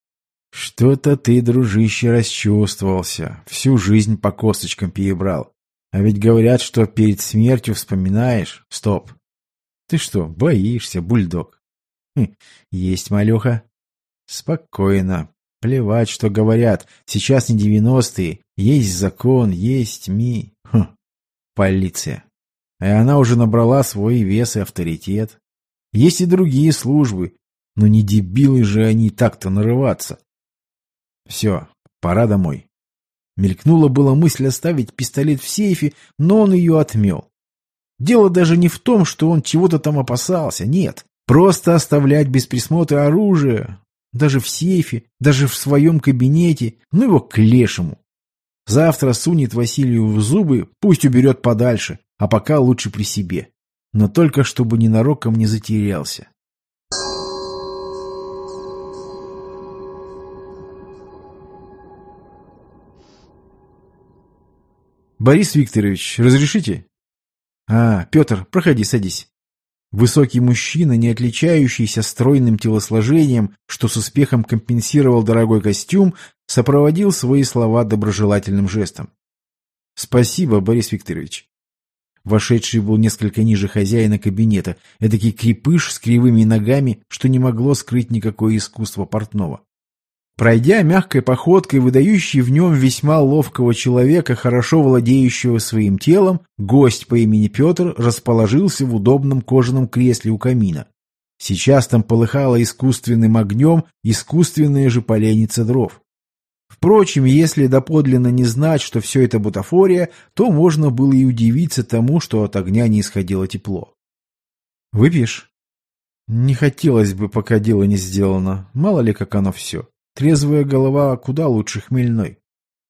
Что-то ты, дружище, расчувствовался. Всю жизнь по косточкам перебрал. А ведь говорят, что перед смертью вспоминаешь. Стоп. Ты что, боишься, бульдог? Хм, есть, малюха. Спокойно. Плевать, что говорят. Сейчас не девяностые. Есть закон, есть ми... Хм. Полиция. И она уже набрала свой вес и авторитет. Есть и другие службы. Но не дебилы же они так-то нарываться. Все, пора домой. Мелькнула была мысль оставить пистолет в сейфе, но он ее отмел. Дело даже не в том, что он чего-то там опасался, нет. Просто оставлять без присмотра оружие, даже в сейфе, даже в своем кабинете, ну его к лешему. Завтра сунет Василию в зубы, пусть уберет подальше, а пока лучше при себе. Но только чтобы ненароком не затерялся. «Борис Викторович, разрешите?» «А, Петр, проходи, садись». Высокий мужчина, не отличающийся стройным телосложением, что с успехом компенсировал дорогой костюм, сопроводил свои слова доброжелательным жестом. «Спасибо, Борис Викторович». Вошедший был несколько ниже хозяина кабинета, эдакий крепыш с кривыми ногами, что не могло скрыть никакое искусство портного. Пройдя мягкой походкой, выдающий в нем весьма ловкого человека, хорошо владеющего своим телом, гость по имени Петр расположился в удобном кожаном кресле у камина. Сейчас там полыхала искусственным огнем искусственная же поленница дров. Впрочем, если доподлинно не знать, что все это бутафория, то можно было и удивиться тому, что от огня не исходило тепло. «Выпьешь?» «Не хотелось бы, пока дело не сделано. Мало ли, как оно все. Трезвая голова куда лучше хмельной».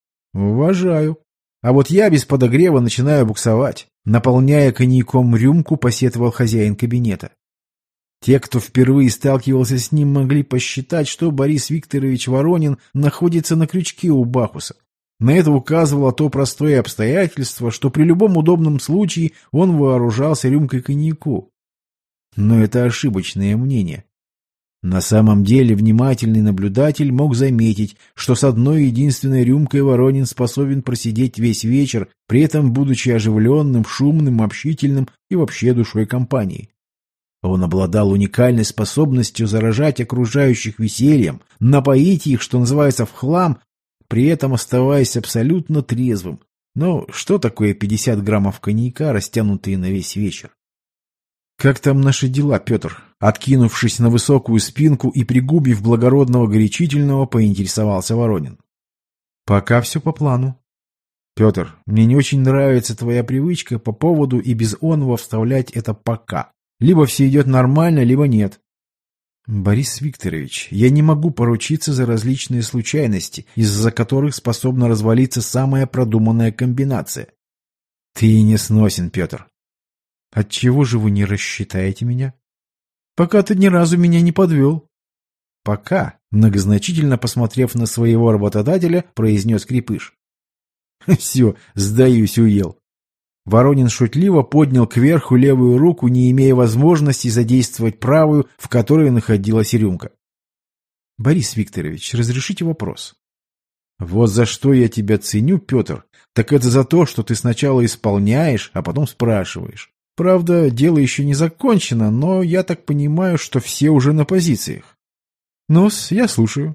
«Уважаю. А вот я без подогрева начинаю буксовать», — наполняя коньяком рюмку, посетовал хозяин кабинета. Те, кто впервые сталкивался с ним, могли посчитать, что Борис Викторович Воронин находится на крючке у Бахуса. На это указывало то простое обстоятельство, что при любом удобном случае он вооружался рюмкой коньяку. Но это ошибочное мнение. На самом деле внимательный наблюдатель мог заметить, что с одной единственной рюмкой Воронин способен просидеть весь вечер, при этом будучи оживленным, шумным, общительным и вообще душой компании. Он обладал уникальной способностью заражать окружающих весельем, напоить их, что называется, в хлам, при этом оставаясь абсолютно трезвым. Но что такое пятьдесят граммов коньяка, растянутые на весь вечер? «Как там наши дела, Петр?» Откинувшись на высокую спинку и пригубив благородного горячительного, поинтересовался Воронин. «Пока все по плану». «Петр, мне не очень нравится твоя привычка по поводу и без оного вставлять это «пока». Либо все идет нормально, либо нет». «Борис Викторович, я не могу поручиться за различные случайности, из-за которых способна развалиться самая продуманная комбинация». «Ты не сносен, Петр». «Отчего же вы не рассчитаете меня?» «Пока ты ни разу меня не подвел». «Пока», многозначительно посмотрев на своего работодателя, произнес крепыш. «Все, сдаюсь, уел». Воронин шутливо поднял кверху левую руку, не имея возможности задействовать правую, в которой находилась рюмка. «Борис Викторович, разрешите вопрос?» «Вот за что я тебя ценю, Петр, так это за то, что ты сначала исполняешь, а потом спрашиваешь. Правда, дело еще не закончено, но я так понимаю, что все уже на позициях». «Ну-с, я слушаю».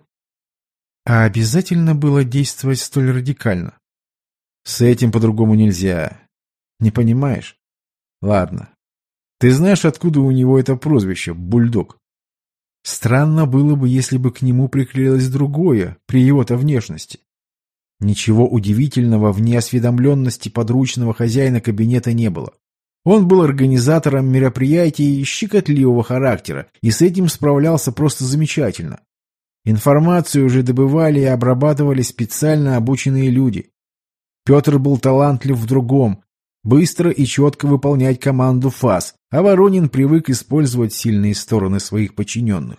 «А обязательно было действовать столь радикально?» «С этим по-другому нельзя. Не понимаешь? Ладно. Ты знаешь, откуда у него это прозвище «Бульдог»?» «Странно было бы, если бы к нему приклеилось другое, при его-то внешности». Ничего удивительного в неосведомленности подручного хозяина кабинета не было. Он был организатором мероприятий щекотливого характера и с этим справлялся просто замечательно. Информацию уже добывали и обрабатывали специально обученные люди. Петр был талантлив в другом – быстро и четко выполнять команду ФАС, а Воронин привык использовать сильные стороны своих подчиненных.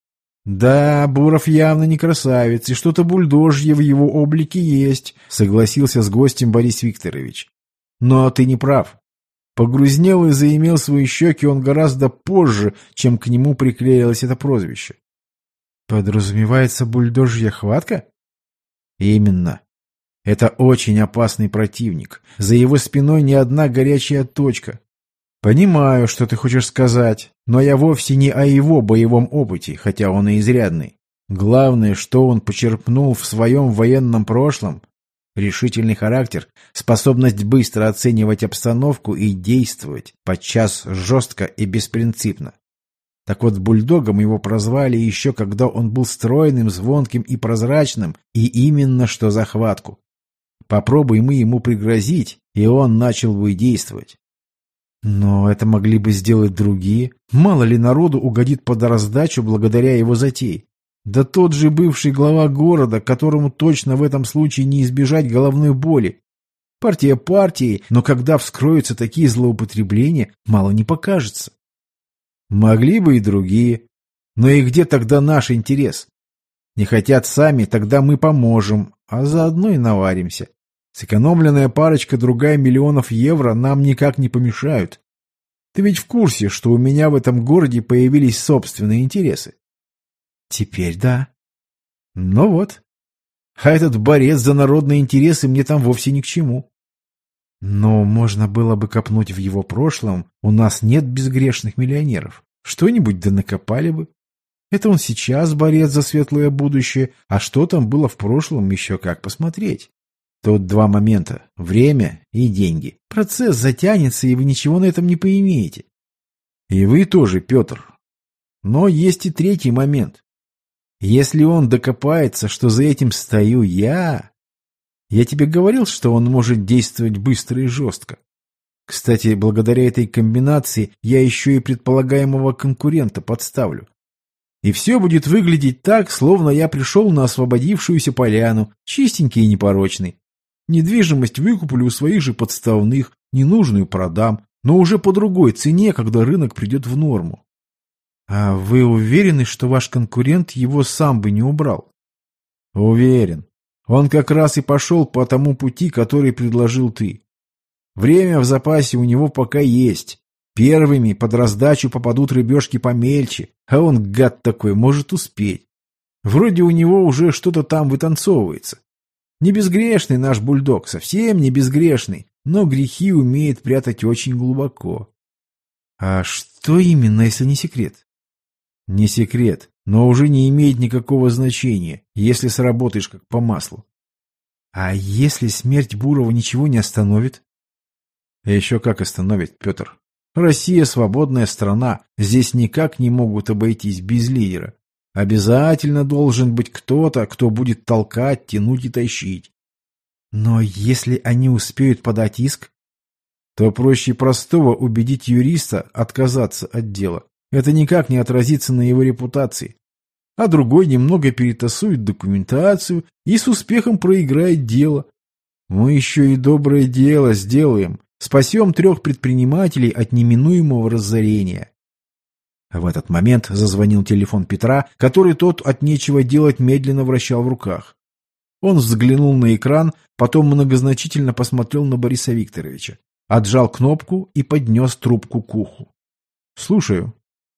«Да, Буров явно не красавец, и что-то бульдожье в его облике есть», – согласился с гостем Борис Викторович. «Но ты не прав. Погрузнел и заимел свои щеки он гораздо позже, чем к нему приклеилось это прозвище. Подразумевается бульдожья хватка? Именно. Это очень опасный противник. За его спиной не одна горячая точка. Понимаю, что ты хочешь сказать, но я вовсе не о его боевом опыте, хотя он и изрядный. Главное, что он почерпнул в своем военном прошлом — решительный характер, способность быстро оценивать обстановку и действовать, подчас жестко и беспринципно. Так вот, бульдогом его прозвали еще когда он был стройным, звонким и прозрачным, и именно что захватку. Попробуй мы ему пригрозить, и он начал бы действовать. Но это могли бы сделать другие. Мало ли народу угодит под раздачу благодаря его затее. Да тот же бывший глава города, которому точно в этом случае не избежать головной боли. Партия партией, но когда вскроются такие злоупотребления, мало не покажется. Могли бы и другие. Но и где тогда наш интерес? Не хотят сами, тогда мы поможем, а заодно и наваримся. Сэкономленная парочка-другая миллионов евро нам никак не помешают. Ты ведь в курсе, что у меня в этом городе появились собственные интересы? Теперь да. Ну вот. А этот борец за народные интересы мне там вовсе ни к чему. Но можно было бы копнуть в его прошлом. У нас нет безгрешных миллионеров. Что-нибудь да накопали бы. Это он сейчас борец за светлое будущее, а что там было в прошлом, еще как посмотреть. Тут два момента – время и деньги. Процесс затянется, и вы ничего на этом не поимеете. И вы тоже, Петр. Но есть и третий момент. Если он докопается, что за этим стою я... Я тебе говорил, что он может действовать быстро и жестко. Кстати, благодаря этой комбинации я еще и предполагаемого конкурента подставлю. И все будет выглядеть так, словно я пришел на освободившуюся поляну, чистенький и непорочный. Недвижимость выкуплю у своих же подставных, ненужную продам, но уже по другой цене, когда рынок придет в норму. А вы уверены, что ваш конкурент его сам бы не убрал? Уверен. Он как раз и пошел по тому пути, который предложил ты. Время в запасе у него пока есть. Первыми под раздачу попадут рыбешки помельче, а он, гад такой, может успеть. Вроде у него уже что-то там вытанцовывается. Не безгрешный наш бульдог, совсем не безгрешный, но грехи умеет прятать очень глубоко. А что именно, если не секрет? Не секрет, но уже не имеет никакого значения, если сработаешь как по маслу. А если смерть Бурова ничего не остановит? Еще как остановит, Петр. Россия свободная страна, здесь никак не могут обойтись без лидера. Обязательно должен быть кто-то, кто будет толкать, тянуть и тащить. Но если они успеют подать иск, то проще простого убедить юриста отказаться от дела. Это никак не отразится на его репутации. А другой немного перетасует документацию и с успехом проиграет дело. Мы еще и доброе дело сделаем. Спасем трех предпринимателей от неминуемого разорения. В этот момент зазвонил телефон Петра, который тот от нечего делать медленно вращал в руках. Он взглянул на экран, потом многозначительно посмотрел на Бориса Викторовича, отжал кнопку и поднес трубку к уху. «Слушаю».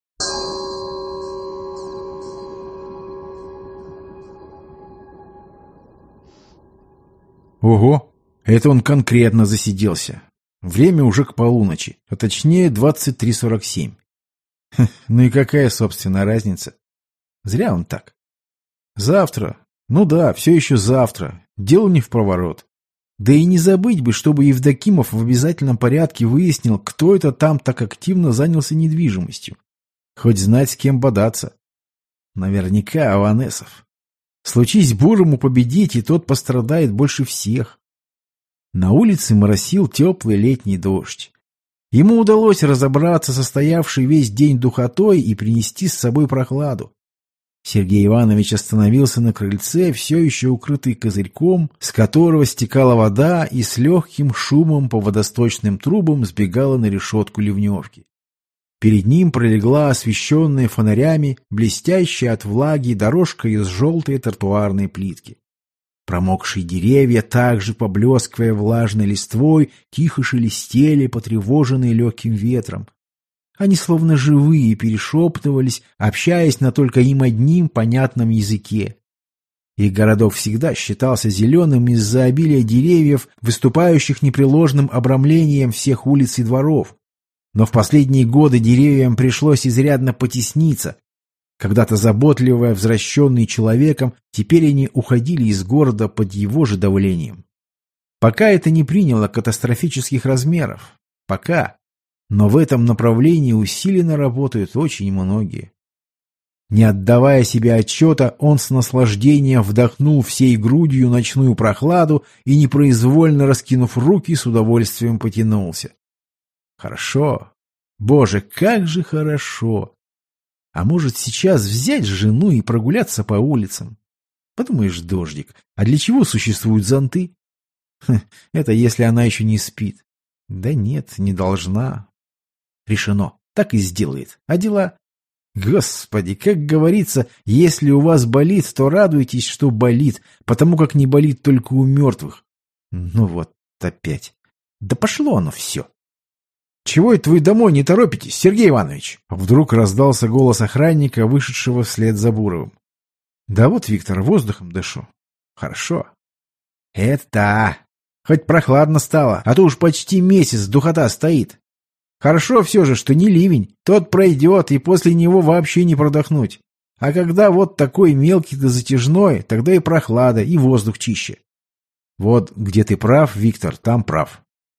Ого, это он конкретно засиделся. Время уже к полуночи, а точнее двадцать три сорок семь. Ну и какая, собственно, разница? Зря он так. Завтра. Ну да, все еще завтра. Дело не впроворот. Да и не забыть бы, чтобы Евдокимов в обязательном порядке выяснил, кто это там так активно занялся недвижимостью. Хоть знать, с кем бодаться. Наверняка Аванесов. Случись Бурому победить, и тот пострадает больше всех. На улице моросил теплый летний дождь. Ему удалось разобраться со стоявшей весь день духотой и принести с собой прохладу. Сергей Иванович остановился на крыльце, все еще укрытый козырьком, с которого стекала вода и с легким шумом по водосточным трубам сбегала на решетку ливневки. Перед ним пролегла освещенная фонарями, блестящая от влаги дорожка из желтой тротуарной плитки. Промокшие деревья, также поблескивая влажной листвой, тихо шелестели, потревоженные легким ветром. Они словно живые перешептывались, общаясь на только им одним понятном языке. Их городок всегда считался зеленым из-за обилия деревьев, выступающих непреложным обрамлением всех улиц и дворов. Но в последние годы деревьям пришлось изрядно потесниться. Когда-то заботливые, возвращенные человеком, теперь они уходили из города под его же давлением. Пока это не приняло катастрофических размеров. Пока. Но в этом направлении усиленно работают очень многие. Не отдавая себе отчета, он с наслаждением вдохнул всей грудью ночную прохладу и, непроизвольно раскинув руки, с удовольствием потянулся. Хорошо. Боже, как же хорошо. А может, сейчас взять жену и прогуляться по улицам? Подумаешь, дождик, а для чего существуют зонты? Хм, это если она еще не спит. Да нет, не должна. Решено. Так и сделает. А дела? Господи, как говорится, если у вас болит, то радуйтесь, что болит, потому как не болит только у мертвых. Ну вот, опять. Да пошло оно все. «Чего это вы домой не торопитесь, Сергей Иванович?» Вдруг раздался голос охранника, вышедшего вслед за Буровым. «Да вот, Виктор, воздухом дышу. Хорошо». «Это да. Хоть прохладно стало, а то уж почти месяц духота стоит. Хорошо все же, что не ливень. Тот пройдет, и после него вообще не продохнуть. А когда вот такой мелкий да затяжной, тогда и прохлада, и воздух чище». «Вот где ты прав, Виктор, там прав».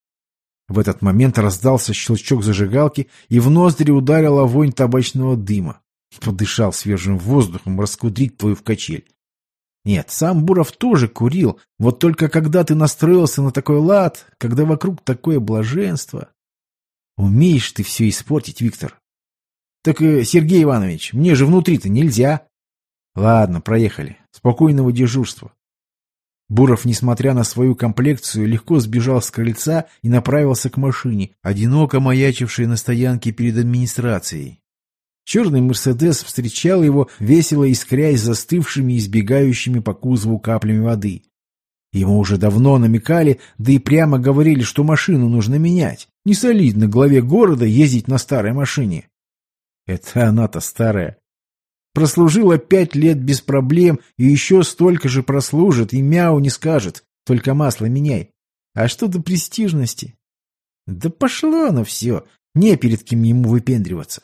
В этот момент раздался щелчок зажигалки, и в ноздри ударила вонь табачного дыма. Подышал свежим воздухом, раскудрить твою в качель. Нет, сам Буров тоже курил, вот только когда ты настроился на такой лад, когда вокруг такое блаженство... Умеешь ты все испортить, Виктор. Так, Сергей Иванович, мне же внутри-то нельзя. Ладно, проехали. Спокойного дежурства. Буров, несмотря на свою комплекцию, легко сбежал с крыльца и направился к машине, одиноко маячившей на стоянке перед администрацией. Черный «Мерседес» встречал его, весело искрясь застывшими и избегающими по кузову каплями воды. Ему уже давно намекали, да и прямо говорили, что машину нужно менять. Не солидно главе города ездить на старой машине. Это она-то старая. Прослужила пять лет без проблем, и еще столько же прослужит, и мяу не скажет, только масло меняй. А что до престижности? Да пошло оно все, не перед кем ему выпендриваться.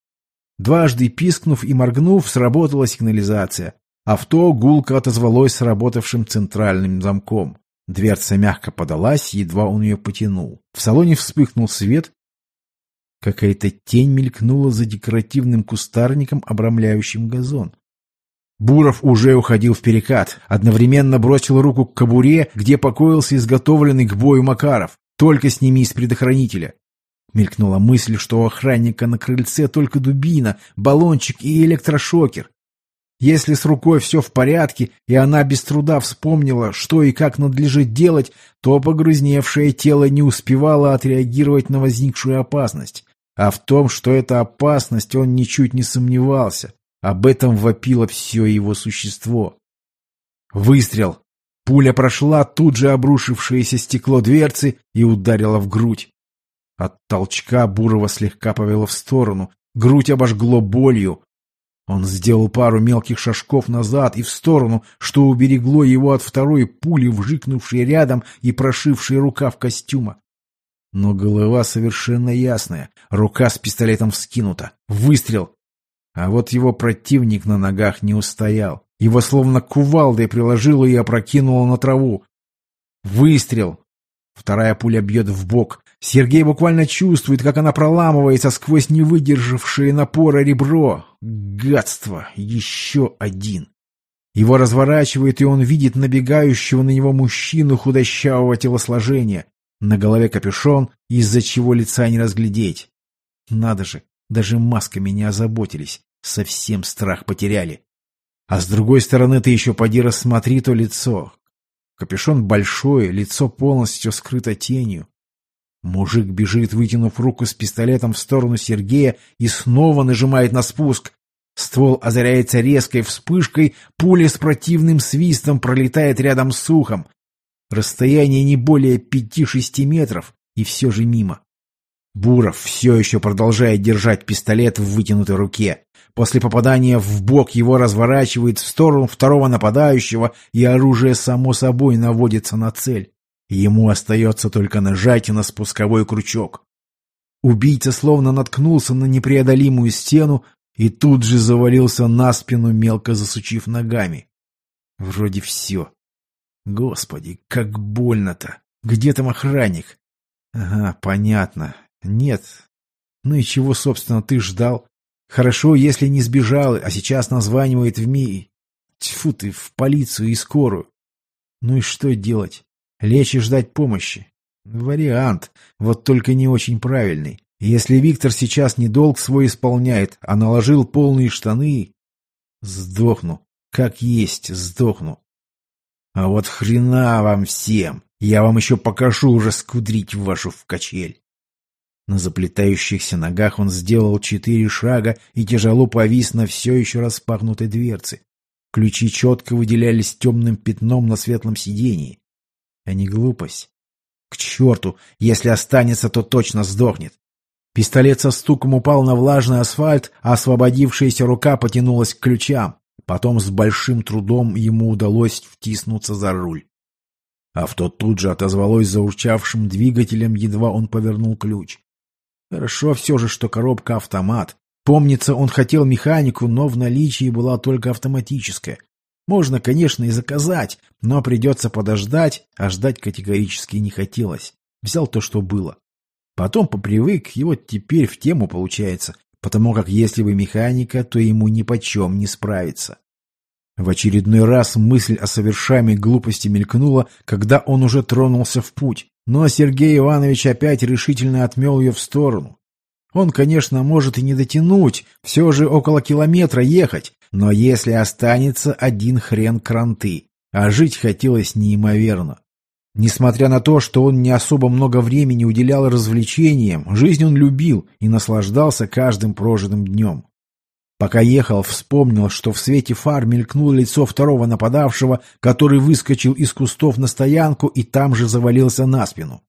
Дважды пискнув и моргнув, сработала сигнализация. Авто гулко отозвалось сработавшим центральным замком. Дверца мягко подалась, едва он ее потянул. В салоне вспыхнул свет. Какая-то тень мелькнула за декоративным кустарником, обрамляющим газон. Буров уже уходил в перекат, одновременно бросил руку к кобуре, где покоился изготовленный к бою Макаров. Только сними из предохранителя. Мелькнула мысль, что у охранника на крыльце только дубина, баллончик и электрошокер. Если с рукой все в порядке, и она без труда вспомнила, что и как надлежит делать, то погрузневшее тело не успевало отреагировать на возникшую опасность. А в том, что это опасность, он ничуть не сомневался. Об этом вопило все его существо. Выстрел. Пуля прошла тут же обрушившееся стекло дверцы и ударила в грудь. От толчка Бурова слегка повело в сторону, грудь обожгло болью. Он сделал пару мелких шажков назад и в сторону, что уберегло его от второй пули, вжикнувшей рядом и прошившей рукав костюма. Но голова совершенно ясная, рука с пистолетом вскинута. Выстрел! А вот его противник на ногах не устоял. Его словно кувалдой приложило и опрокинуло на траву. Выстрел! Вторая пуля бьет в бок. Сергей буквально чувствует, как она проламывается сквозь не выдержавшее напора ребро. Гадство! Еще один! Его разворачивает, и он видит набегающего на него мужчину худощавого телосложения. На голове капюшон, из-за чего лица не разглядеть. Надо же, даже масками не озаботились. Совсем страх потеряли. А с другой стороны ты еще поди рассмотри то лицо. Капюшон большой, лицо полностью скрыто тенью. Мужик бежит, вытянув руку с пистолетом в сторону Сергея, и снова нажимает на спуск. Ствол озаряется резкой вспышкой, пуля с противным свистом пролетает рядом с ухом. Расстояние не более пяти-шести метров, и все же мимо. Буров все еще продолжает держать пистолет в вытянутой руке. После попадания в бок его разворачивает в сторону второго нападающего, и оружие само собой наводится на цель. Ему остается только нажать на спусковой крючок. Убийца словно наткнулся на непреодолимую стену и тут же завалился на спину, мелко засучив ногами. Вроде все. Господи, как больно-то! Где там охранник? Ага, понятно. Нет. Ну и чего, собственно, ты ждал? Хорошо, если не сбежал, а сейчас названивает в МИ. Тьфу ты, в полицию и скорую. Ну и что делать? Лечь и ждать помощи? Вариант, вот только не очень правильный. Если Виктор сейчас не долг свой исполняет, а наложил полные штаны... Сдохну. Как есть, сдохну. А вот хрена вам всем! Я вам еще покажу уже скудрить вашу в качель. На заплетающихся ногах он сделал четыре шага и тяжело повис на все еще распахнутой дверце. Ключи четко выделялись темным пятном на светлом сидении. А не глупость. К черту! Если останется, то точно сдохнет. Пистолет со стуком упал на влажный асфальт, а освободившаяся рука потянулась к ключам. Потом с большим трудом ему удалось втиснуться за руль. Авто тут же отозвалось заурчавшим двигателем, едва он повернул ключ. Хорошо все же, что коробка автомат. Помнится, он хотел механику, но в наличии была только автоматическая. Можно, конечно, и заказать, но придется подождать, а ждать категорически не хотелось. Взял то, что было. Потом попривык, и вот теперь в тему получается, потому как если бы механика, то ему нипочем не справиться. В очередной раз мысль о совершаемой глупости мелькнула, когда он уже тронулся в путь. Но Сергей Иванович опять решительно отмел ее в сторону. Он, конечно, может и не дотянуть, все же около километра ехать, но если останется, один хрен кранты, а жить хотелось неимоверно. Несмотря на то, что он не особо много времени уделял развлечениям, жизнь он любил и наслаждался каждым прожитым днем. Пока ехал, вспомнил, что в свете фар мелькнуло лицо второго нападавшего, который выскочил из кустов на стоянку и там же завалился на спину.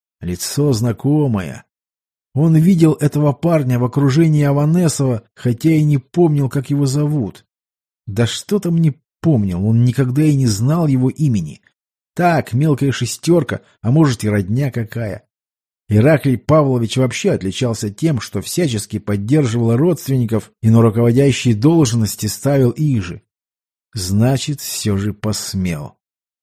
Лицо знакомое. Он видел этого парня в окружении Аванесова, хотя и не помнил, как его зовут. Да что там не помнил, он никогда и не знал его имени. Так, мелкая шестерка, а может и родня какая. Ираклий Павлович вообще отличался тем, что всячески поддерживал родственников и на руководящие должности ставил их же. Значит, все же посмел.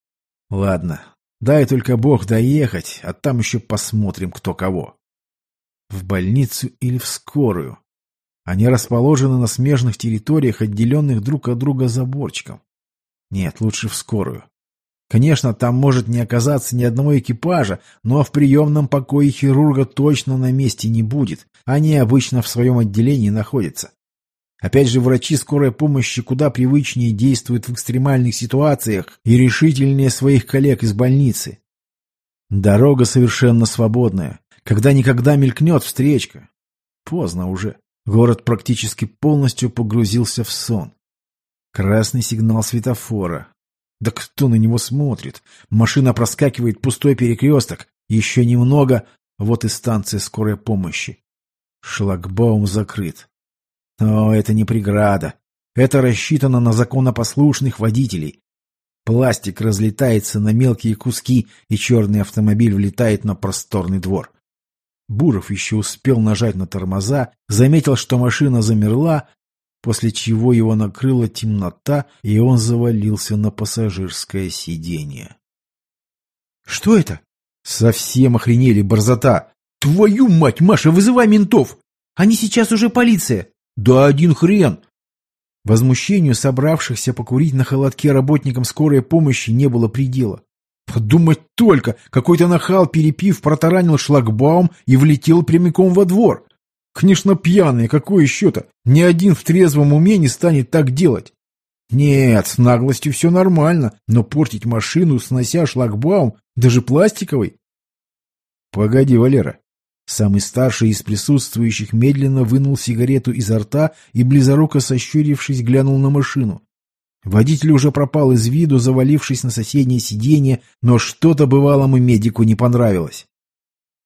Ладно, дай только Бог доехать, а там еще посмотрим, кто кого. В больницу или в скорую? Они расположены на смежных территориях, отделенных друг от друга заборчиком. Нет, лучше в скорую. Конечно, там может не оказаться ни одного экипажа, но в приемном покое хирурга точно на месте не будет. Они обычно в своем отделении находятся. Опять же, врачи скорой помощи куда привычнее действуют в экстремальных ситуациях и решительнее своих коллег из больницы. Дорога совершенно свободная. Когда-никогда мелькнет встречка. Поздно уже. Город практически полностью погрузился в сон. Красный сигнал светофора. Да кто на него смотрит? Машина проскакивает пустой перекресток. Еще немного, вот и станция скорой помощи. Шлагбаум закрыт. Но это не преграда. Это рассчитано на законопослушных водителей. Пластик разлетается на мелкие куски, и черный автомобиль влетает на просторный двор. Буров еще успел нажать на тормоза, заметил, что машина замерла, после чего его накрыла темнота, и он завалился на пассажирское сиденье. «Что это?» «Совсем охренели, борзота!» «Твою мать, Маша, вызывай ментов! Они сейчас уже полиция!» «Да один хрен!» Возмущению собравшихся покурить на холодке работникам скорой помощи не было предела. Подумать только, какой-то нахал, перепив, протаранил шлагбаум и влетел прямиком во двор. Конечно, пьяный, какой еще-то? Ни один в трезвом уме не станет так делать. Нет, с наглостью все нормально, но портить машину, снося шлагбаум, даже пластиковый? Погоди, Валера. Самый старший из присутствующих медленно вынул сигарету изо рта и, близоруко сощурившись, глянул на машину. Водитель уже пропал из виду, завалившись на соседнее сиденье, но что-то бывалому медику не понравилось.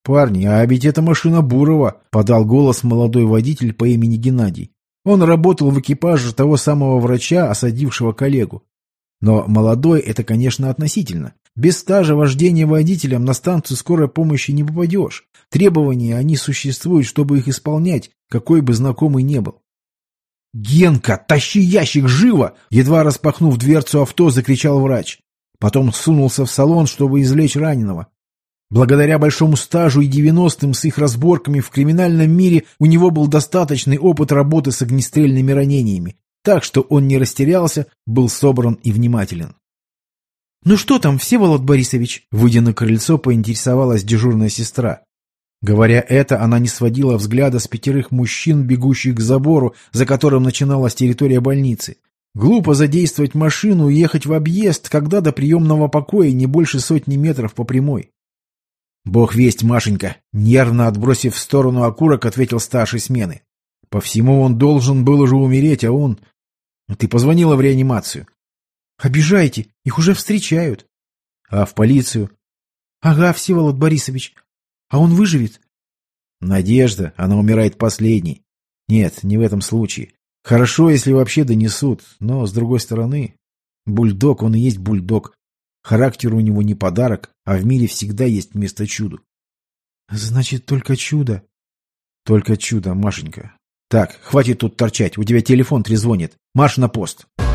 «Парни, а ведь это машина Бурова», — подал голос молодой водитель по имени Геннадий. Он работал в экипаже того самого врача, осадившего коллегу. Но молодой — это, конечно, относительно. Без стажа вождения водителем на станцию скорой помощи не попадешь. Требования, они существуют, чтобы их исполнять, какой бы знакомый не был. «Генка, тащи ящик, живо!» Едва распахнув дверцу авто, закричал врач. Потом сунулся в салон, чтобы извлечь раненого. Благодаря большому стажу и девяностым с их разборками в криминальном мире у него был достаточный опыт работы с огнестрельными ранениями, так что он не растерялся, был собран и внимателен. «Ну что там, Всеволод Борисович?» Выйдя на крыльцо, поинтересовалась дежурная сестра. Говоря это, она не сводила взгляда с пятерых мужчин, бегущих к забору, за которым начиналась территория больницы. Глупо задействовать машину и ехать в объезд, когда до приемного покоя не больше сотни метров по прямой. «Бог весть, Машенька!» Нервно отбросив в сторону окурок, ответил старший смены. «По всему он должен был уже умереть, а он...» «Ты позвонила в реанимацию?» «Обижаете, их уже встречают». «А в полицию?» «Ага, Всеволод Борисович. А он выживет?» «Надежда, она умирает последней. Нет, не в этом случае. Хорошо, если вообще донесут, но, с другой стороны, бульдог, он и есть бульдог. Характер у него не подарок, а в мире всегда есть место чуду». «Значит, только чудо?» «Только чудо, Машенька. Так, хватит тут торчать, у тебя телефон трезвонит. Марш на пост».